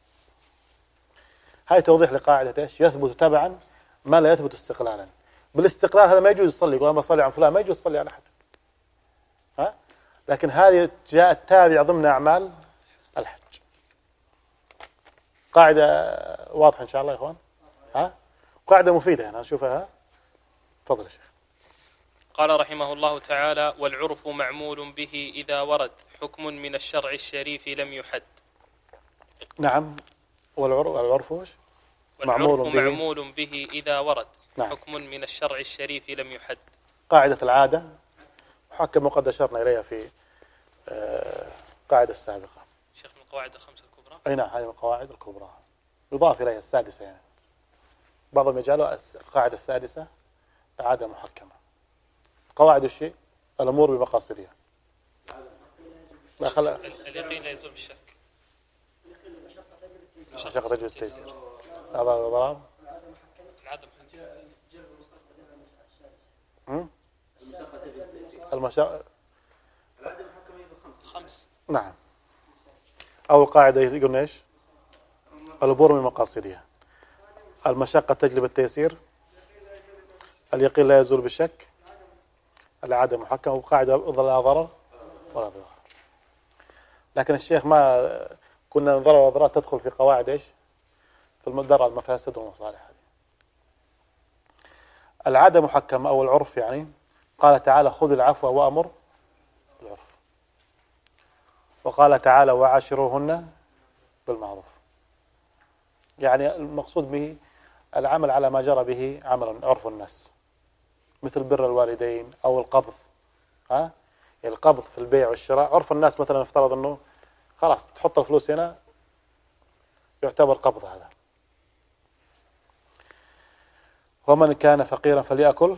هاي توضيح لقاعدة إيش؟ يثبت تبعا ما لا يثبت استقلالا. بالاستقلال هذا ما يجوز يصلي، يقول أنا بصلي عن فلان، ما يجوز يصلي عن أحد. لكن هذه جاءت تابعة ضمن أعمال الحج. قاعدة واضحة إن شاء الله يا إخوان؟ قاعدة مفيدة أنا أشوفها. تفضل يا شيخ. قال رحمه الله تعالى: والعرف معمول به إذا ورد حكم من الشرع الشريف لم يحد. نعم. والعرف وش؟ معمول به إذا ورد نعم. حكم من الشرع الشريف لم يحد. قاعدة العادة محكم وقد أشرنا إليها في قاعدة السابقة. شيخ من القواعد الخمسة الكبرى. أي نعم، هذه من القواعد الكبرى يضاف إليها السادسة، يعني بعضهم يجعلها القاعدة السادسة عادة محكمة. قواعد الشيء الأمور بمقاصدها. اليقين لا يزول بالشك. مشقة تجوز التيسير. هذا ضرب. العادة المشقة الخمس. نعم. أول قاعدة يقولون إيش؟ الأمور من مقاصدها. المشقة تجلب التيسير. اليقين لا يزول بالشك. العادة محكمة. وقاعدة لا ضرر ولا ضرر. لكن الشيخ ما كنا ضرر وضرر تدخل في قواعد إيش؟ في درء المفاسد والمصالح. العادة محكمة أو العرف، يعني قال تعالى: خذ العفو وأمر بالعرف. وقال تعالى: وعاشروهن بالمعروف. يعني المقصود به العمل على ما جرى به عمل عرف الناس، مثل بر الوالدين أو القبض. القبض في البيع والشراء عرف الناس، مثلا افترض أنه خلاص تحط الفلوس هنا يعتبر قبض هذا. ومن كان فقيرا فليأكل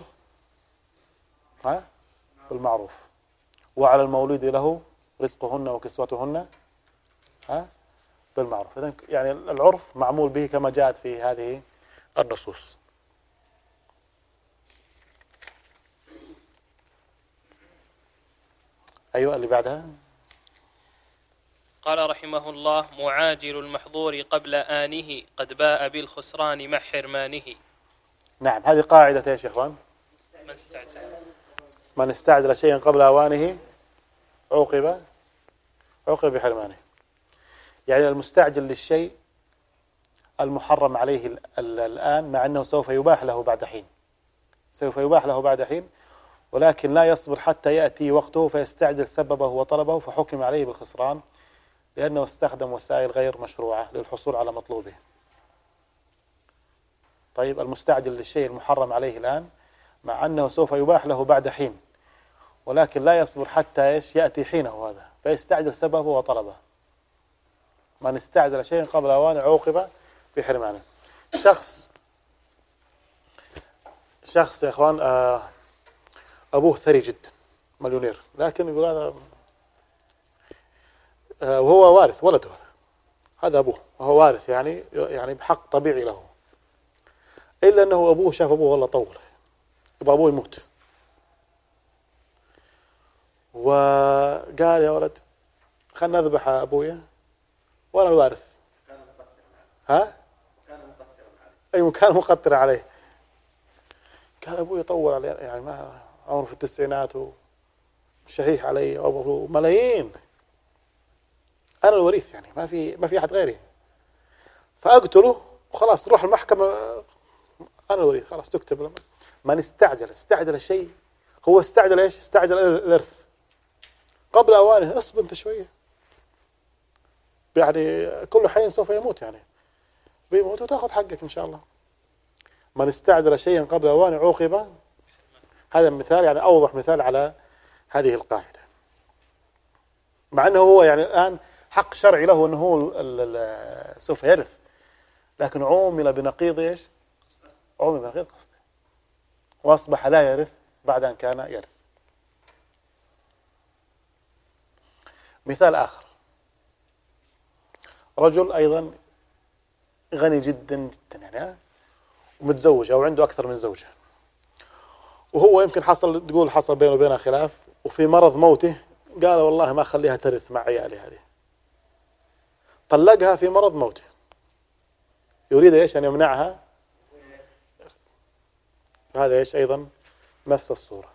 بالمعروف، وعلى المولود له رزقهن وكسوتهن بالمعروف. إذن يعني العرف معمول به كما جاءت في هذه النصوص. أيوة اللي بعدها. قال رحمه الله: معاجل المحظور قبل آنه قد باء بالخسران مع حرمانه. نعم، هذه قاعدة يا شيخوان: من استعجل شيئا قبل أوانه عوقب بحرمانه. يعني المستعجل للشيء المحرم عليه الآن، مع أنه سوف يباح له بعد حين، ولكن لا يصبر حتى يأتي وقته فيستعجل سببه وطلبه فحكم عليه بالخسران، لأنه استخدم وسائل غير مشروعة للحصول على مطلوبه. طيب، المستعجل للشيء المحرم عليه الآن مع أنه سوف يباح له بعد حين، ولكن لا يصبر حتى يأتي حينه هذا فيستعجل سببه وطلبه. من استعجل شيئا قبل أوانه عوقب بحرمانه. شخص يا إخوان أبوه ثري جدا، مليونير، لكن يقول هذا وهو وارث ولده، هذا أبوه وهو وارث، يعني بحق طبيعي له. إلا أنه أبوه شاف أبوه والله طول، يبغى أبوه يموت، وقال يا ولد خلنا نذبح أبويا وأنا الوارث. ها؟ أي كان مقتر عليه. كان أبوي يطول علي، يعني ما عمره في التسعينات وشهيح علي أبوه ملايين، أنا الوريث يعني ما في أحد غيري، فأقتله وخلاص تروح المحكمة أنا الوريث خلاص تكتب. من استعجل الشيء، هو استعجل إيش؟ استعجل الإرث قبل أوانه. اصبر أنت شوية، يعني كل حي سوف يموت، يعني بيموت وتأخذ حقك إن شاء الله. من استعجل شيئا قبل أوانه عوقب. هذا مثال، يعني أوضح مثال على هذه القاعدة، مع أنه هو يعني الآن حق شرعي له أنه هو سوف يرث، لكن عومل بنقيض إيش؟ عومل بنقيض قصده، وأصبح لا يرث بعد أن كان يرث. مثال آخر، رجل أيضا غني جدا جدا يعني، ومتزوج أو عنده أكثر من زوجة، وهو يمكن حصل بينه وبينها خلاف، وفي مرض موته قال والله ما أخليها ترث مع عيالي هذه، طلقها في مرض موته، يريد إيش؟ أن يمنعها. هذا إيش أيضا نفس الصورة.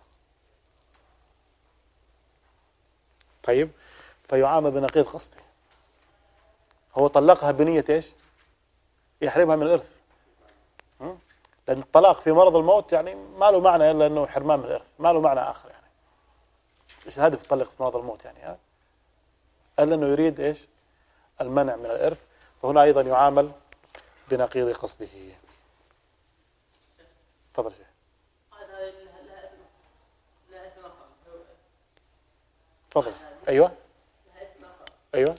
طيب، فيعامل بنقيض قصده، هو طلقها بنية إيش؟ يحرمها من الإرث، لأن الطلاق في مرض الموت يعني ما له معنى إلا أنه حرمان من الإرث، ما له معنى آخر يعني. إيش الهدف طلق في مرض الموت يعني؟ إلا أنه يريد إيش؟ المنع من الإرث، فهنا أيضا يعامل بنقيض قصده. تفضل شيخ. تفضل. أيوة أيوة.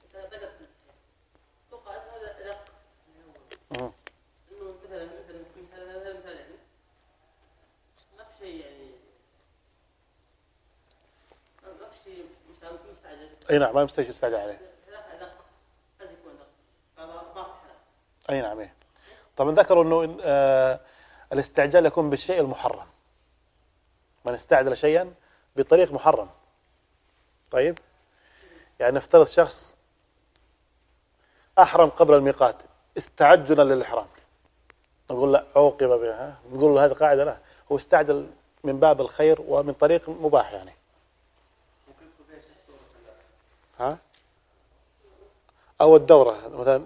أي نعم، ما مستشي يستعجل عليه. أي نعم. إيه. طبعا ذكروا أنه الاستعجال يكون بالشيء المحرم، من استعجل شيئا بطريق محرم. طيب، يعني نفترض شخص أحرم قبل الميقات استعجلا للإحرام، نقول لا عوقب بها، نقول له هذه قاعدة لا، هو استعجل من باب الخير ومن طريق مباح يعني. ها؟ أو الدورة مثلا.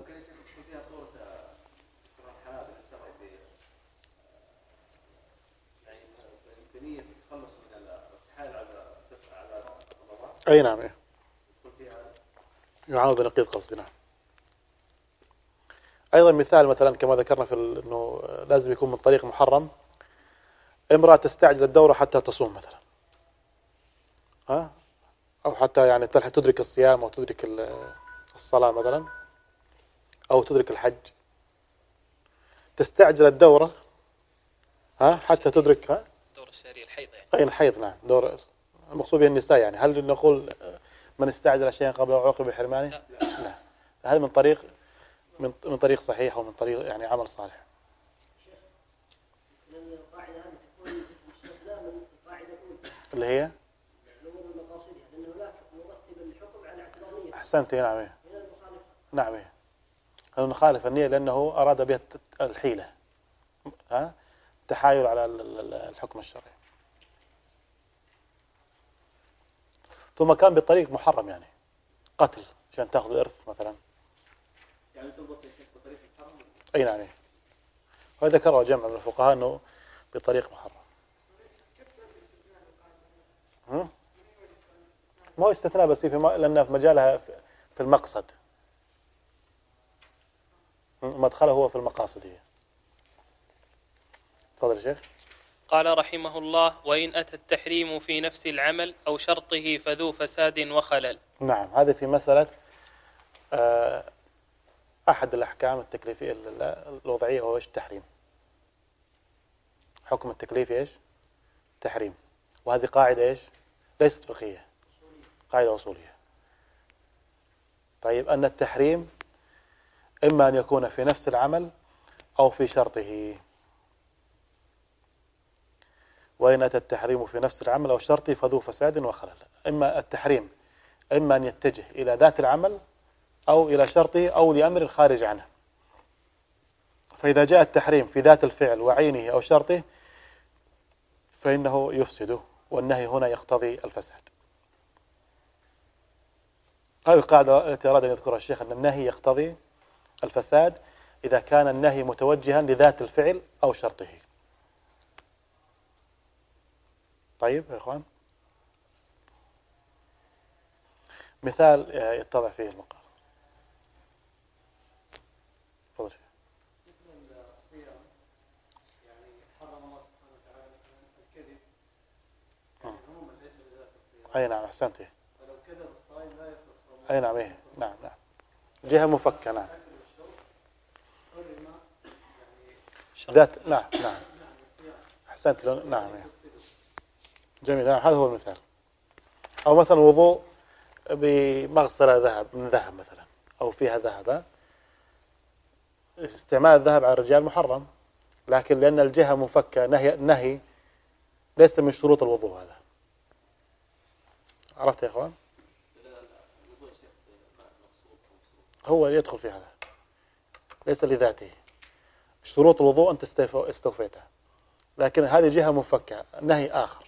أي نعم. إيه. يعامل بنقيض قصدنا. أيضا مثال مثلا كما ذكرنا في أنه لازم يكون من طريق محرم، امرأة تستعجل الدورة حتى تصوم مثلا، ها؟ أو حتى يعني تلحق تدرك الصيام أو تدرك الصلاة مثلا، أو تدرك الحج، تستعجل الدورة حتى تدرك الدورة الشهرية، الحيض يعني. أي الحيض، نعم، دورة المقصود به النساء يعني. هل نقول من استعجل شيئا قبل عوقب بحرمانه؟ لا. هذا من طريق صحيح ومن طريق يعني عمل صالح. اللي هي أحسنت. نعم. نعم. هل نخالف النية لأنه أراد بها الحيلة، تحايل على الحكم الشرعي، ثم كان بالطريق محرم يعني قتل عشان تأخذ الإرث مثلا. يعني تضبط بطريق محرم. أي نعم. وذكره جمع من الفقهاء أنه بطريق محرم. ما هو استثناء بس لأنه في مجالها في المقصد، مدخله هو في المقاصد هي. تفضل يا شيخ. قال رحمه الله: وإن أتى التحريم في نفس العمل أو شرطه فذو فساد وخلل. نعم، هذا في مسألة أحد الأحكام التكليفية الوضعية هو إيش؟ التحريم. حكم التكليفي إيش؟ تحريم. وهذه قاعدة إيش؟ ليست فقهية، قاعدة أصولية. طيب، أن التحريم إما أن يكون في نفس العمل أو في شرطه. وإن أتى التحريم في نفس العمل أو شرطه فذو فساد وخلل. إما التحريم إما أن يتجه إلى ذات العمل أو إلى شرطه أو لأمر خارج عنه. فإذا جاء التحريم في ذات الفعل وعينه أو شرطه فإنه يفسده، والنهي هنا يقتضي الفساد. هذه القاعدة التي أراد أن يذكرها الشيخ، أن النهي يقتضي الفساد إذا كان النهي متوجها لذات الفعل أو شرطه. طيب يا إخوان، مثال يتضح فيه المقال. تفضل. مثل الصيام، يعني حرم الله سبحانه وتعالى الكذب، عموما ليس بذات الصيام. أي نعم، أحسنت. فلو كذب الصائم لا يفسد صومه. أي نعم، إيه نعم نعم، جهة مفكة. نعم ذات، نعم نعم، أحسنت. نعم جميل. نعم هذا هو المثال. أو مثلا وضوء بمغسلة ذهب من ذهب مثلا، أو فيها ذهب. استعمال الذهب على الرجال محرم، لكن لأن الجهة مفكة نهي ليس من شروط الوضوء. هذا عرفت يا إخوان؟ هو يدخل في هذا، ليس لذاته. شروط الوضوء أنت استوفيتها، لكن هذه جهة مفكة، نهي آخر.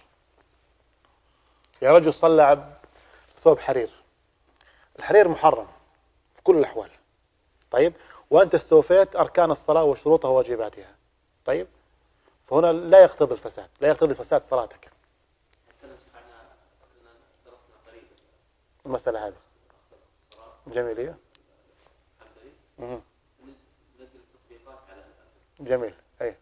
يا رجل صلى ثوب حرير، الحرير محرم في كل الأحوال. طيب، وأنت استوفيت أركان الصلاة وشروطها وواجباتها. طيب، فهنا لا يقتضي الفساد، لا يقتضي فساد صلاتك. المسألة هذه جميلة. جميل.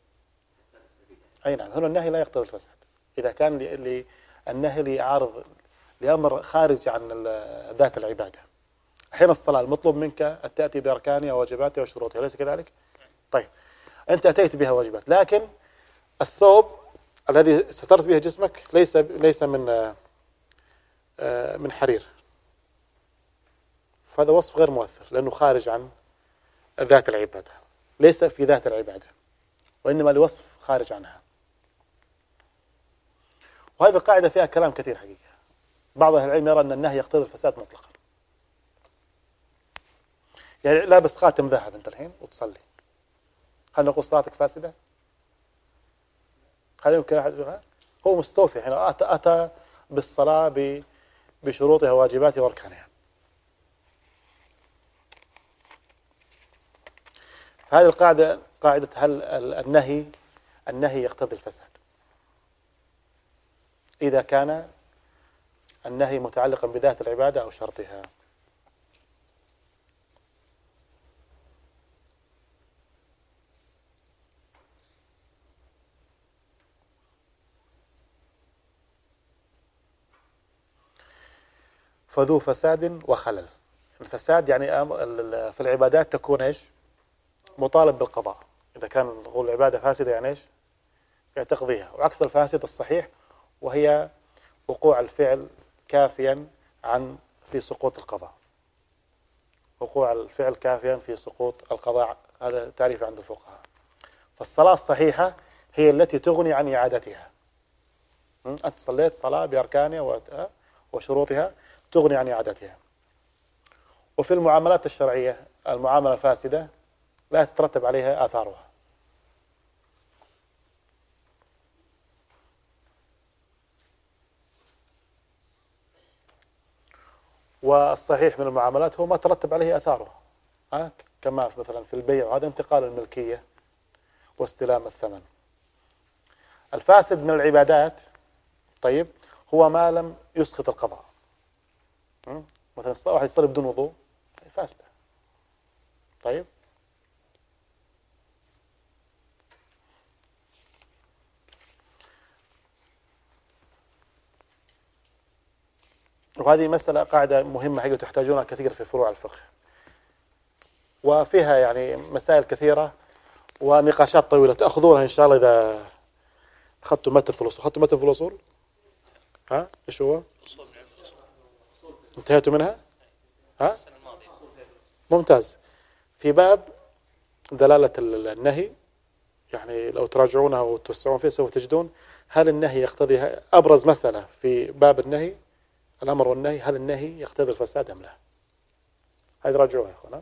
أي نعم، هنا النهي لا يقتضي الفساد إذا كان النهي ليعارض لأمر خارج عن ذات العبادة. حين الصلاة المطلوب منك أن تأتي بأركانها وواجباتها وشروطها، ليس كذلك؟ طيب، أنت أتيت بها واجبات، لكن الثوب الذي سترت به جسمك ليس من حرير، فهذا وصف غير مؤثر لأنه خارج عن ذات العبادة، ليس في ذات العبادة، وإنما لوصف خارج عنها. وهذه القاعدة فيها كلام كثير حقيقة. بعض أهل العلم يرى أن النهي يقتضي الفساد مطلقا. يعني لابس خاتم ذهب أنت الحين وتصلي، هل نقول صلاتك فاسدة؟ هل يمكن أحد؟ هو مستوفي حين أتى بالصلاة بشروطها وواجباتها وأركانها. هذه القاعدة قاعدة هل النهي يقتضي الفساد إذا كان النهي متعلقا بذات العبادة أو شرطها. فذو فساد وخلل. الفساد يعني في العبادات تكون إيش؟ مطالب بالقضاء. إذا كان نقول العبادة فاسدة يعني إيش؟ يعني تقضيها. وعكس الفاسد الصحيح، وهي وقوع الفعل كافيا في سقوط القضاء. وقوع الفعل كافيا في سقوط القضاء، هذا تعريف عند الفقهاء. فالصلاة الصحيحة هي التي تغني عن إعادتها. أنت صليت صلاة بأركانها وشروطها تغني عن إعادتها. وفي المعاملات الشرعية المعاملة الفاسدة لا تترتب عليها آثارها. والصحيح من المعاملات هو ما ترتب عليه آثارها، كما مثلا في البيع، وهذا انتقال الملكية واستلام الثمن. الفاسد من العبادات طيب هو ما لم يسقط القضاء. مثلا واحد يصلي بدون وضوء فاسدة. طيب، وهذه مسألة قاعدة مهمة حقيقة تحتاجونها كثير في فروع الفقه، وفيها يعني مسائل كثيرة ونقاشات طويلة تأخذونها إن شاء الله إذا أخذتوا متن في الأصول. أخذتوا متن في الأصول؟ إيش هو؟ انتهيتوا منها؟ ممتاز. في باب دلالة النهي، يعني لو تراجعونها وتوسعون فيه سوف تجدون هل النهي يقتضي أبرز مسألة في باب النهي الأمر والنهي، هل النهي يقتضي الفساد أم لا؟ هذه راجعوها يا أخوانا،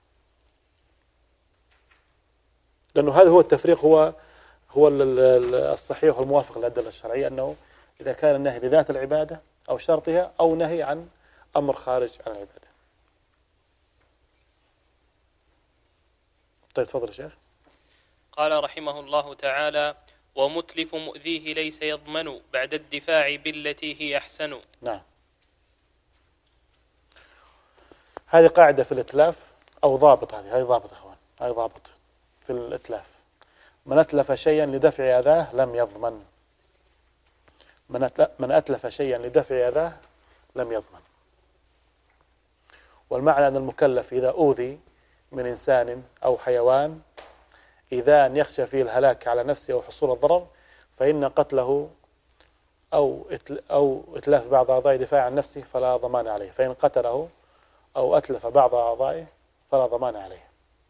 لأنه هذا هو التفريق، هو الصحيح والموافق للأدلة الشرعية، أنه إذا كان النهي لذات العبادة أو شرطها أو نهي عن أمر خارج عن العبادة. طيب تفضل يا شيخ. قال رحمه الله تعالى: ومتلف مؤذيه ليس يضمن بعد الدفاع بالتي هي أحسن. نعم، هذه قاعدة في الإتلاف أو ضابط، هذه ضابط إخوان، هذه ضابط في الإتلاف: من أتلف شيئا لدفع أذاه لم يضمن. من أتلف شيئا لدفع أذاه لم يضمن. والمعنى أن المكلف إذا أوذي من إنسان أو حيوان إذا أن يخشى فيه الهلاك على نفسه أو حصول الضرر، فإن قتله أو إتلاف بعض أعضائه دفاع عن نفسه فلا ضمان عليه، فإن قتله أو أتلف بعض أعضائه فلا ضمان عليه.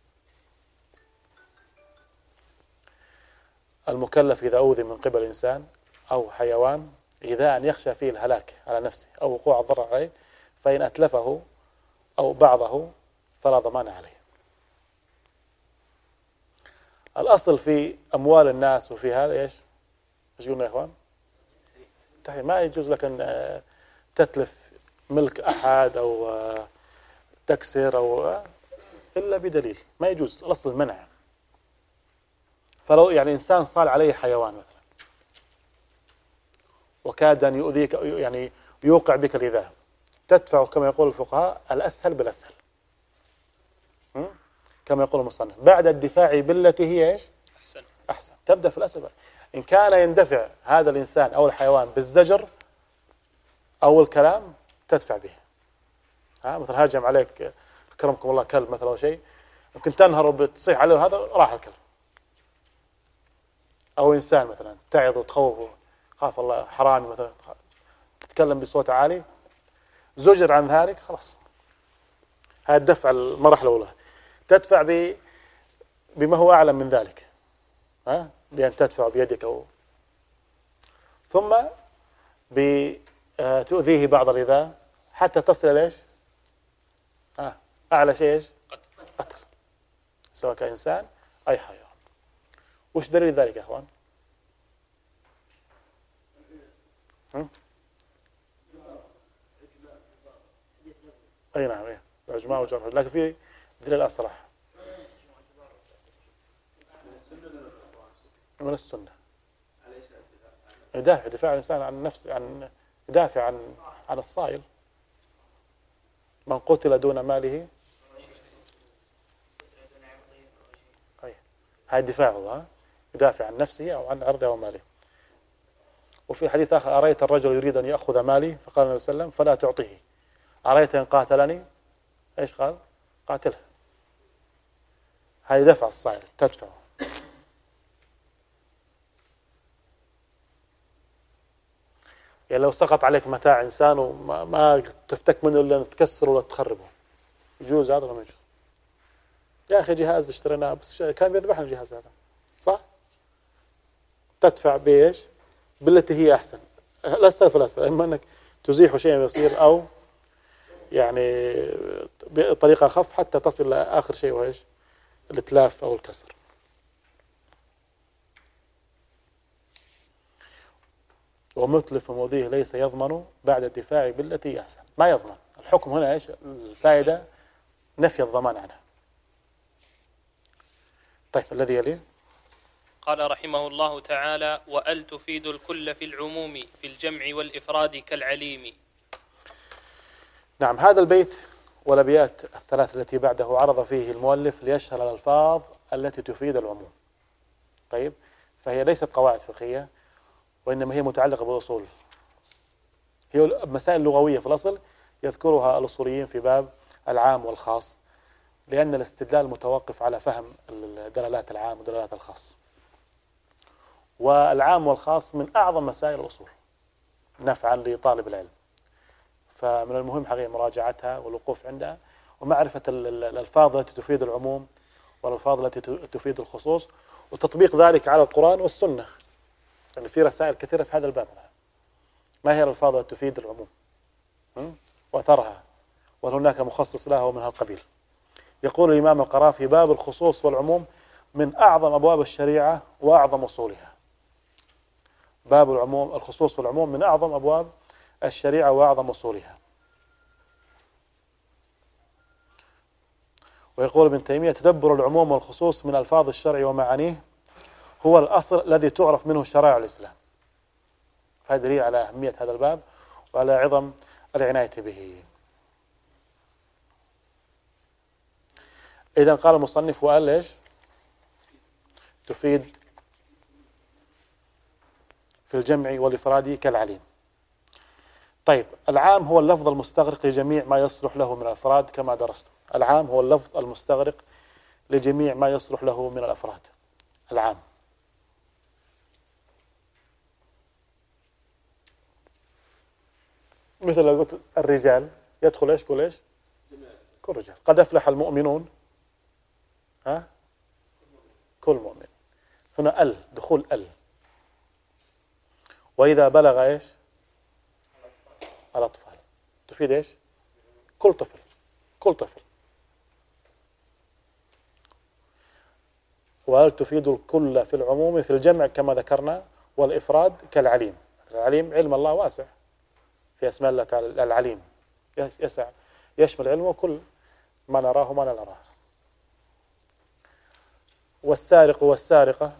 المكلف إذا أوذي من قبل إنسان أو حيوان إذا أن يخشى فيه الهلاك على نفسه أو وقوع الضرر عليه، فإن أتلفه أو بعضه فلا ضمان عليه. الأصل في أموال الناس وفي هذا إيش قلنا يا إخوان؟ ما يجوز لك أن تتلف ملك أحد أو تكسر أو إلا بدليل، ما يجوز، الأصل المنع. فلو يعني إنسان صال عليه حيوان مثلا وكاد أن يؤذيك، يعني يوقع بك الإيذاء، تدفع كما يقول الفقهاء الأسهل بالأسهل، كما يقول المصنف، بعد الدفاع بالتي هي إيش؟ أحسن. تبدأ في الأسهل. إن كان يندفع هذا الإنسان أو الحيوان بالزجر أو الكلام تدفع به. مثلا هاجم عليك أكرمكم الله كلب مثلا أو شيء، يمكن تنهر وبتصيح عليه، هذا راح الكلب. أو إنسان مثلا تعظ وتخوفه، خاف الله حرامي مثلا، تتكلم بصوت عالي، زجر عن ذلك، خلاص هذا الدفع المرحلة الأولى. تدفع بما هو أعلى من ذلك، بأن تدفع بيدك ثم بتؤذيه بعض الإيذاء حتى تصل إلى إيش؟ أعلى شيء إيش؟ قتل، سواء كان إنسان أي حيوان. وش دليل ذلك يا أخوان؟ أي نعم، إيه الإجماع وجرح، لكن في دليل أصرح من السنة. يدافع الإنسان عن نفسه، يدافع عن الصائل. من قتل دون ماله، هاي دفاعه، يدافع عن نفسه أو عن عرضه أو ماله. وفي حديث آخر: أرأيت الرجل يريد أن يأخذ مالي، فقال النبي صلى الله عليه وسلم: فلا تعطيه. أرأيت إن قاتلني، إيش قال؟ قاتله. هاي دفع الصائل، تدفعه. يعني لو سقط عليك متاع إنسان وما تفتك منه إلا تكسره ولا تخربه، يجوز هذا ولا ما يجوز؟ يا أخي جهاز اشتريناه بس كان بيذبحنا الجهاز هذا، صح؟ تدفع بإيش؟ بالتي هي أحسن، لا السلف ولا السلف، إما أنك تزيح شيئا يصير أو يعني بطريقة أخف حتى تصل لآخر شيء وإيش؟ الإتلاف أو الكسر. ومتلف مؤذيه ليس يضمن بعد الدفاع بالتي أحسن. ما يضمن. الحكم هنا إيش؟ الفائدة نفي الضمان عنها. طيب الذي يليه. قال رحمه الله تعالى: وأل تفيد الكل في العموم في الجمع والإفراد كالعليم. نعم، هذا البيت والأبيات الثلاث التي بعده عرض فيه المؤلف ليشهر الألفاظ التي تفيد العموم. طيب، فهي ليست قواعد فقهية، وإنما هي متعلقة بالأصول، هي مسائل لغوية في الأصل يذكرها الأصوليين في باب العام والخاص، لأن الاستدلال متوقف على فهم دلالات العام ودلالات الخاص. والعام والخاص من أعظم مسائل الأصول نفعا لطالب العلم، فمن المهم حقيقة مراجعتها والوقوف عندها ومعرفة الألفاظ التي تفيد العموم والألفاظ التي تفيد الخصوص، وتطبيق ذلك على القرآن والسنة. يعني في رسائل كثيرة في هذا الباب. ما هي الألفاظ التي تفيد العموم وأثرها، وهل هناك مخصص لها ومن هالقبيل؟ يقول الإمام القرافي: باب الخصوص والعموم من أعظم أبواب الشريعة وأعظم أصولها. باب العموم الخصوص والعموم من أعظم أبواب الشريعة وأعظم أصولها. ويقول ابن تيمية: تدبر العموم والخصوص من ألفاظ الشرع ومعانيه هو الأصل الذي تعرف منه شرائع الإسلام. فهذا دليل على أهمية هذا الباب وعلى عظم العناية به. إذن قال المصنف: وقال ليش تفيد في الجمع والإفراد كالعليم. طيب، العام هو اللفظ المستغرق لجميع ما يصلح له من الأفراد كما درستم. العام هو اللفظ المستغرق لجميع ما يصلح له من الأفراد. العام مثل لو قلت الرجال يدخل ايش؟ كل ايش؟ كل رجال. قد أفلح المؤمنون، ها؟ كل مؤمن. هنا دخول وإذا بلغ ايش؟ الأطفال تفيد ايش؟ كل طفل. كل طفل. وهل تفيد الكل في العموم في الجمع كما ذكرنا، والإفراد كالعليم. العليم علم الله واسع في أسماء الله تعالى. العليم يشمل علمه كل ما نراه وما لا نراه. والسارق والسارقة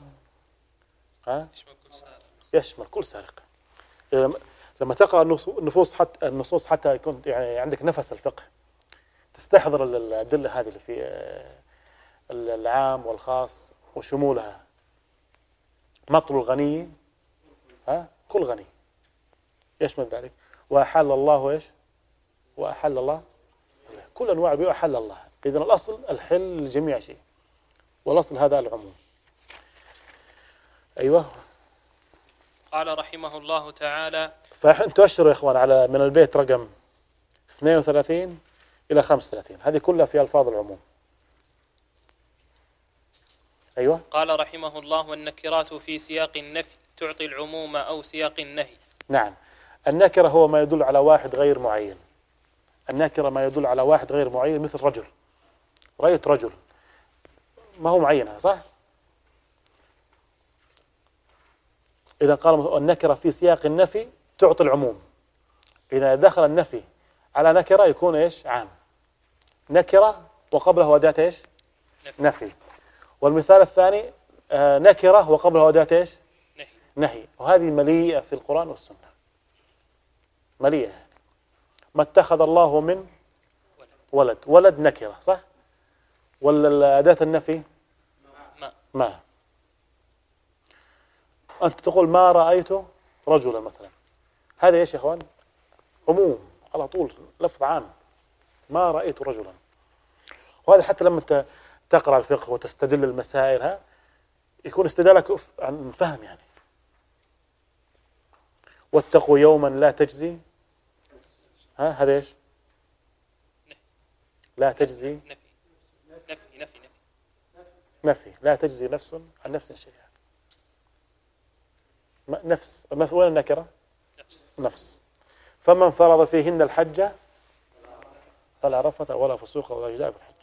يشمل كل سارق. لما تقرأ النصوص حتى يكون يعني عندك نفس الفقه، تستحضر الأدلة هذه اللي في العام والخاص وشمولها. مطل الغني كل غني يشمل ذلك. وأحل الله ايش؟ وأحل الله كل أنواع البيوع أحل الله. إذن الأصل الحل لجميع شيء، والأصل هذا العموم. أيوة. قال رحمه الله تعالى: فأنتم تؤشروا يا إخوان على من البيت رقم 32 إلى 35، هذه كلها في ألفاظ العموم. أيوة. قال رحمه الله: والنكرات في سياق النفي تعطي العموم أو سياق النهي. نعم، النكرة هو ما يدل على واحد غير معين. النكرة ما يدل على واحد غير معين، مثل رجل. رأيت رجل، ما هو معين، صح؟ إذا قال النكرة في سياق النفي تعطي العموم. إذا دخل النفي على نكرة يكون إيش؟ عام. نكرة وقبله أداة إيش؟ نفي. والمثال الثاني نكرة وقبله أداة إيش؟ نهي. وهذه مليئة في القرآن والسنة، مليئة. ما اتخذ الله من ولد نكرة، صح؟ ولا أداة النفي ما. أنت تقول ما رأيت رجلا مثلا، هذا إيش يا إخوان؟ عموم على طول، لفظ عام. ما رأيت رجلا. وهذا حتى لما تقرأ الفقه وتستدل المسائل يكون استدلالك عن فهم يعني. واتقوا يوما لا تجزي هذا إيش؟ لا تجزي نفي. لا تجزي نفس عن نفس شيئا. نفس. وين النكرة؟ نفس. فمن فرض فيهن الحج فلا رفث ولا فسوق ولا جدال في الحج.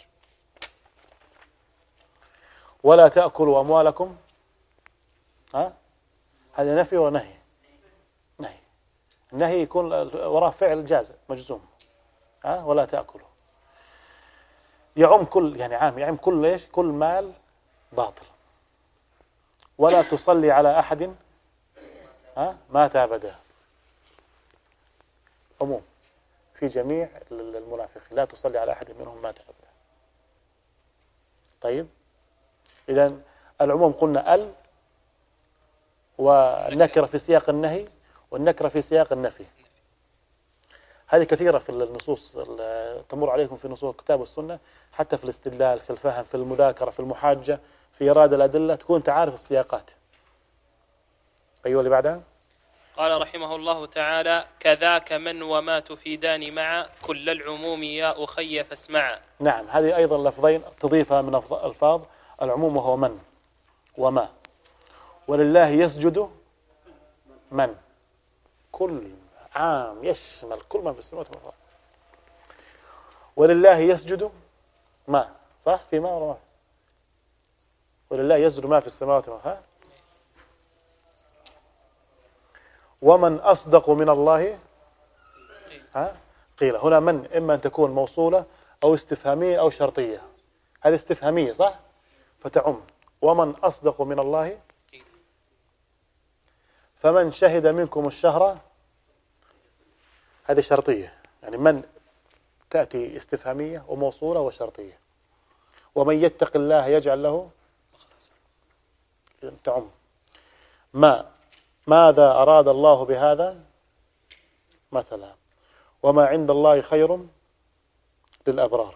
ولا تأكلوا أموالكم. هذا نفي ولا نهي؟ نهي. النهي يكون وراء فعل جازم مجزوم. ولا تأكلوا يعم كل، يعني عام، يعم كل ايش؟ كل مال باطل. ولا تصلي على أحد مات أبدا. عموم في جميع المنافقين، لا تصلي على أحد منهم مات أبدا. طيب، إذن العموم قلنا والنكرة في سياق النهي والنكرة في سياق النفي. هذه كثيرة في النصوص تمر عليكم في نصوص الكتاب والسنة، حتى في الاستدلال، في الفهم، في المذاكرة، في المحاجة، في إيراد الأدلة، تكون أنت عارف السياقات. أيوة اللي بعدها. قال رحمه الله تعالى: كذاك من وما تفيدان مع كل العموم يا أخي فاسمع. نعم، هذه أيضا لفظين تضيفها من ألفاظ العموم، وهو من وما. ولله يسجد من كل عام يشمل كل ما في السماوات والأرض. ولله يسجد ما صح في ما ولا ولله يسجد ما في السماوات والأرض. ومن أصدق من الله قيل. هنا من إما أن تكون موصولة أو استفهامية أو شرطية. هذه استفهامية صح فتعم. ومن أصدق من الله فمن شهد منكم الشهر هذه شرطية. يعني من تأتي استفهامية وموصولة وشرطية. ومن يتق الله يجعل له تعم. ماذا أراد الله بهذا مثلا. وما عند الله خير للأبرار.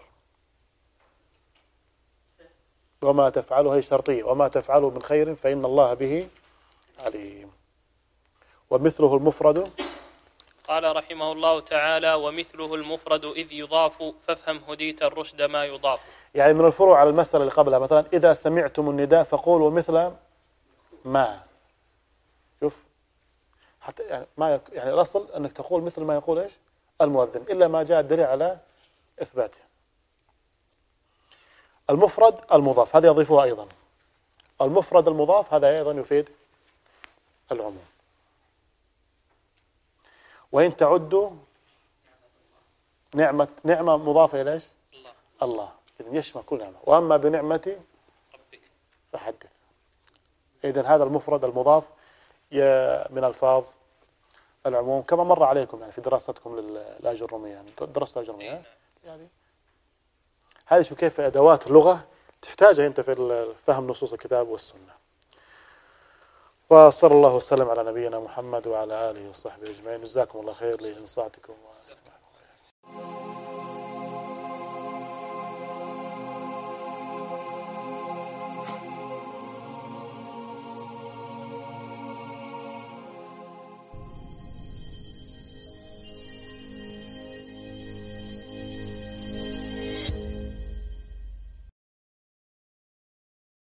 وما تفعله هي شرطية. وما تفعله من خير فإن الله به عليم. ومثله المفرد قال رحمه الله تعالى ومثله المفرد إذ يضاف فافهم هديت الرشد ما يضاف. يعني من الفروع على المسألة اللي قبلها مثلا إذا سمعتم النداء فقولوا مثل ما. شوف حتى يعني ما يعني الأصل أنك تقول مثل ما يقول إيش المؤذن إلا ما جاء الدليل على إثباته. المفرد المضاف هذا يضيفه أيضا. المفرد المضاف هذا أيضا يفيد العموم. وإن تعدوا نعمة مضافة إلى إيش الله. إذن يشمل كل نعمة. وأما بنعمة ربك فحدث. إذن هذا المفرد المضاف من ألفاظ العموم كما مر عليكم يعني في دراستكم للأجرومية. يعني درست الأجرومية يعني هذه شو كيف أدوات اللغة تحتاجها أنت في فهم نصوص الكتاب والسنة. وصلى الله وسلم على نبينا محمد وعلى آله وصحبه أجمعين. جزاكم الله خير لإنصاتكم واستماعكم.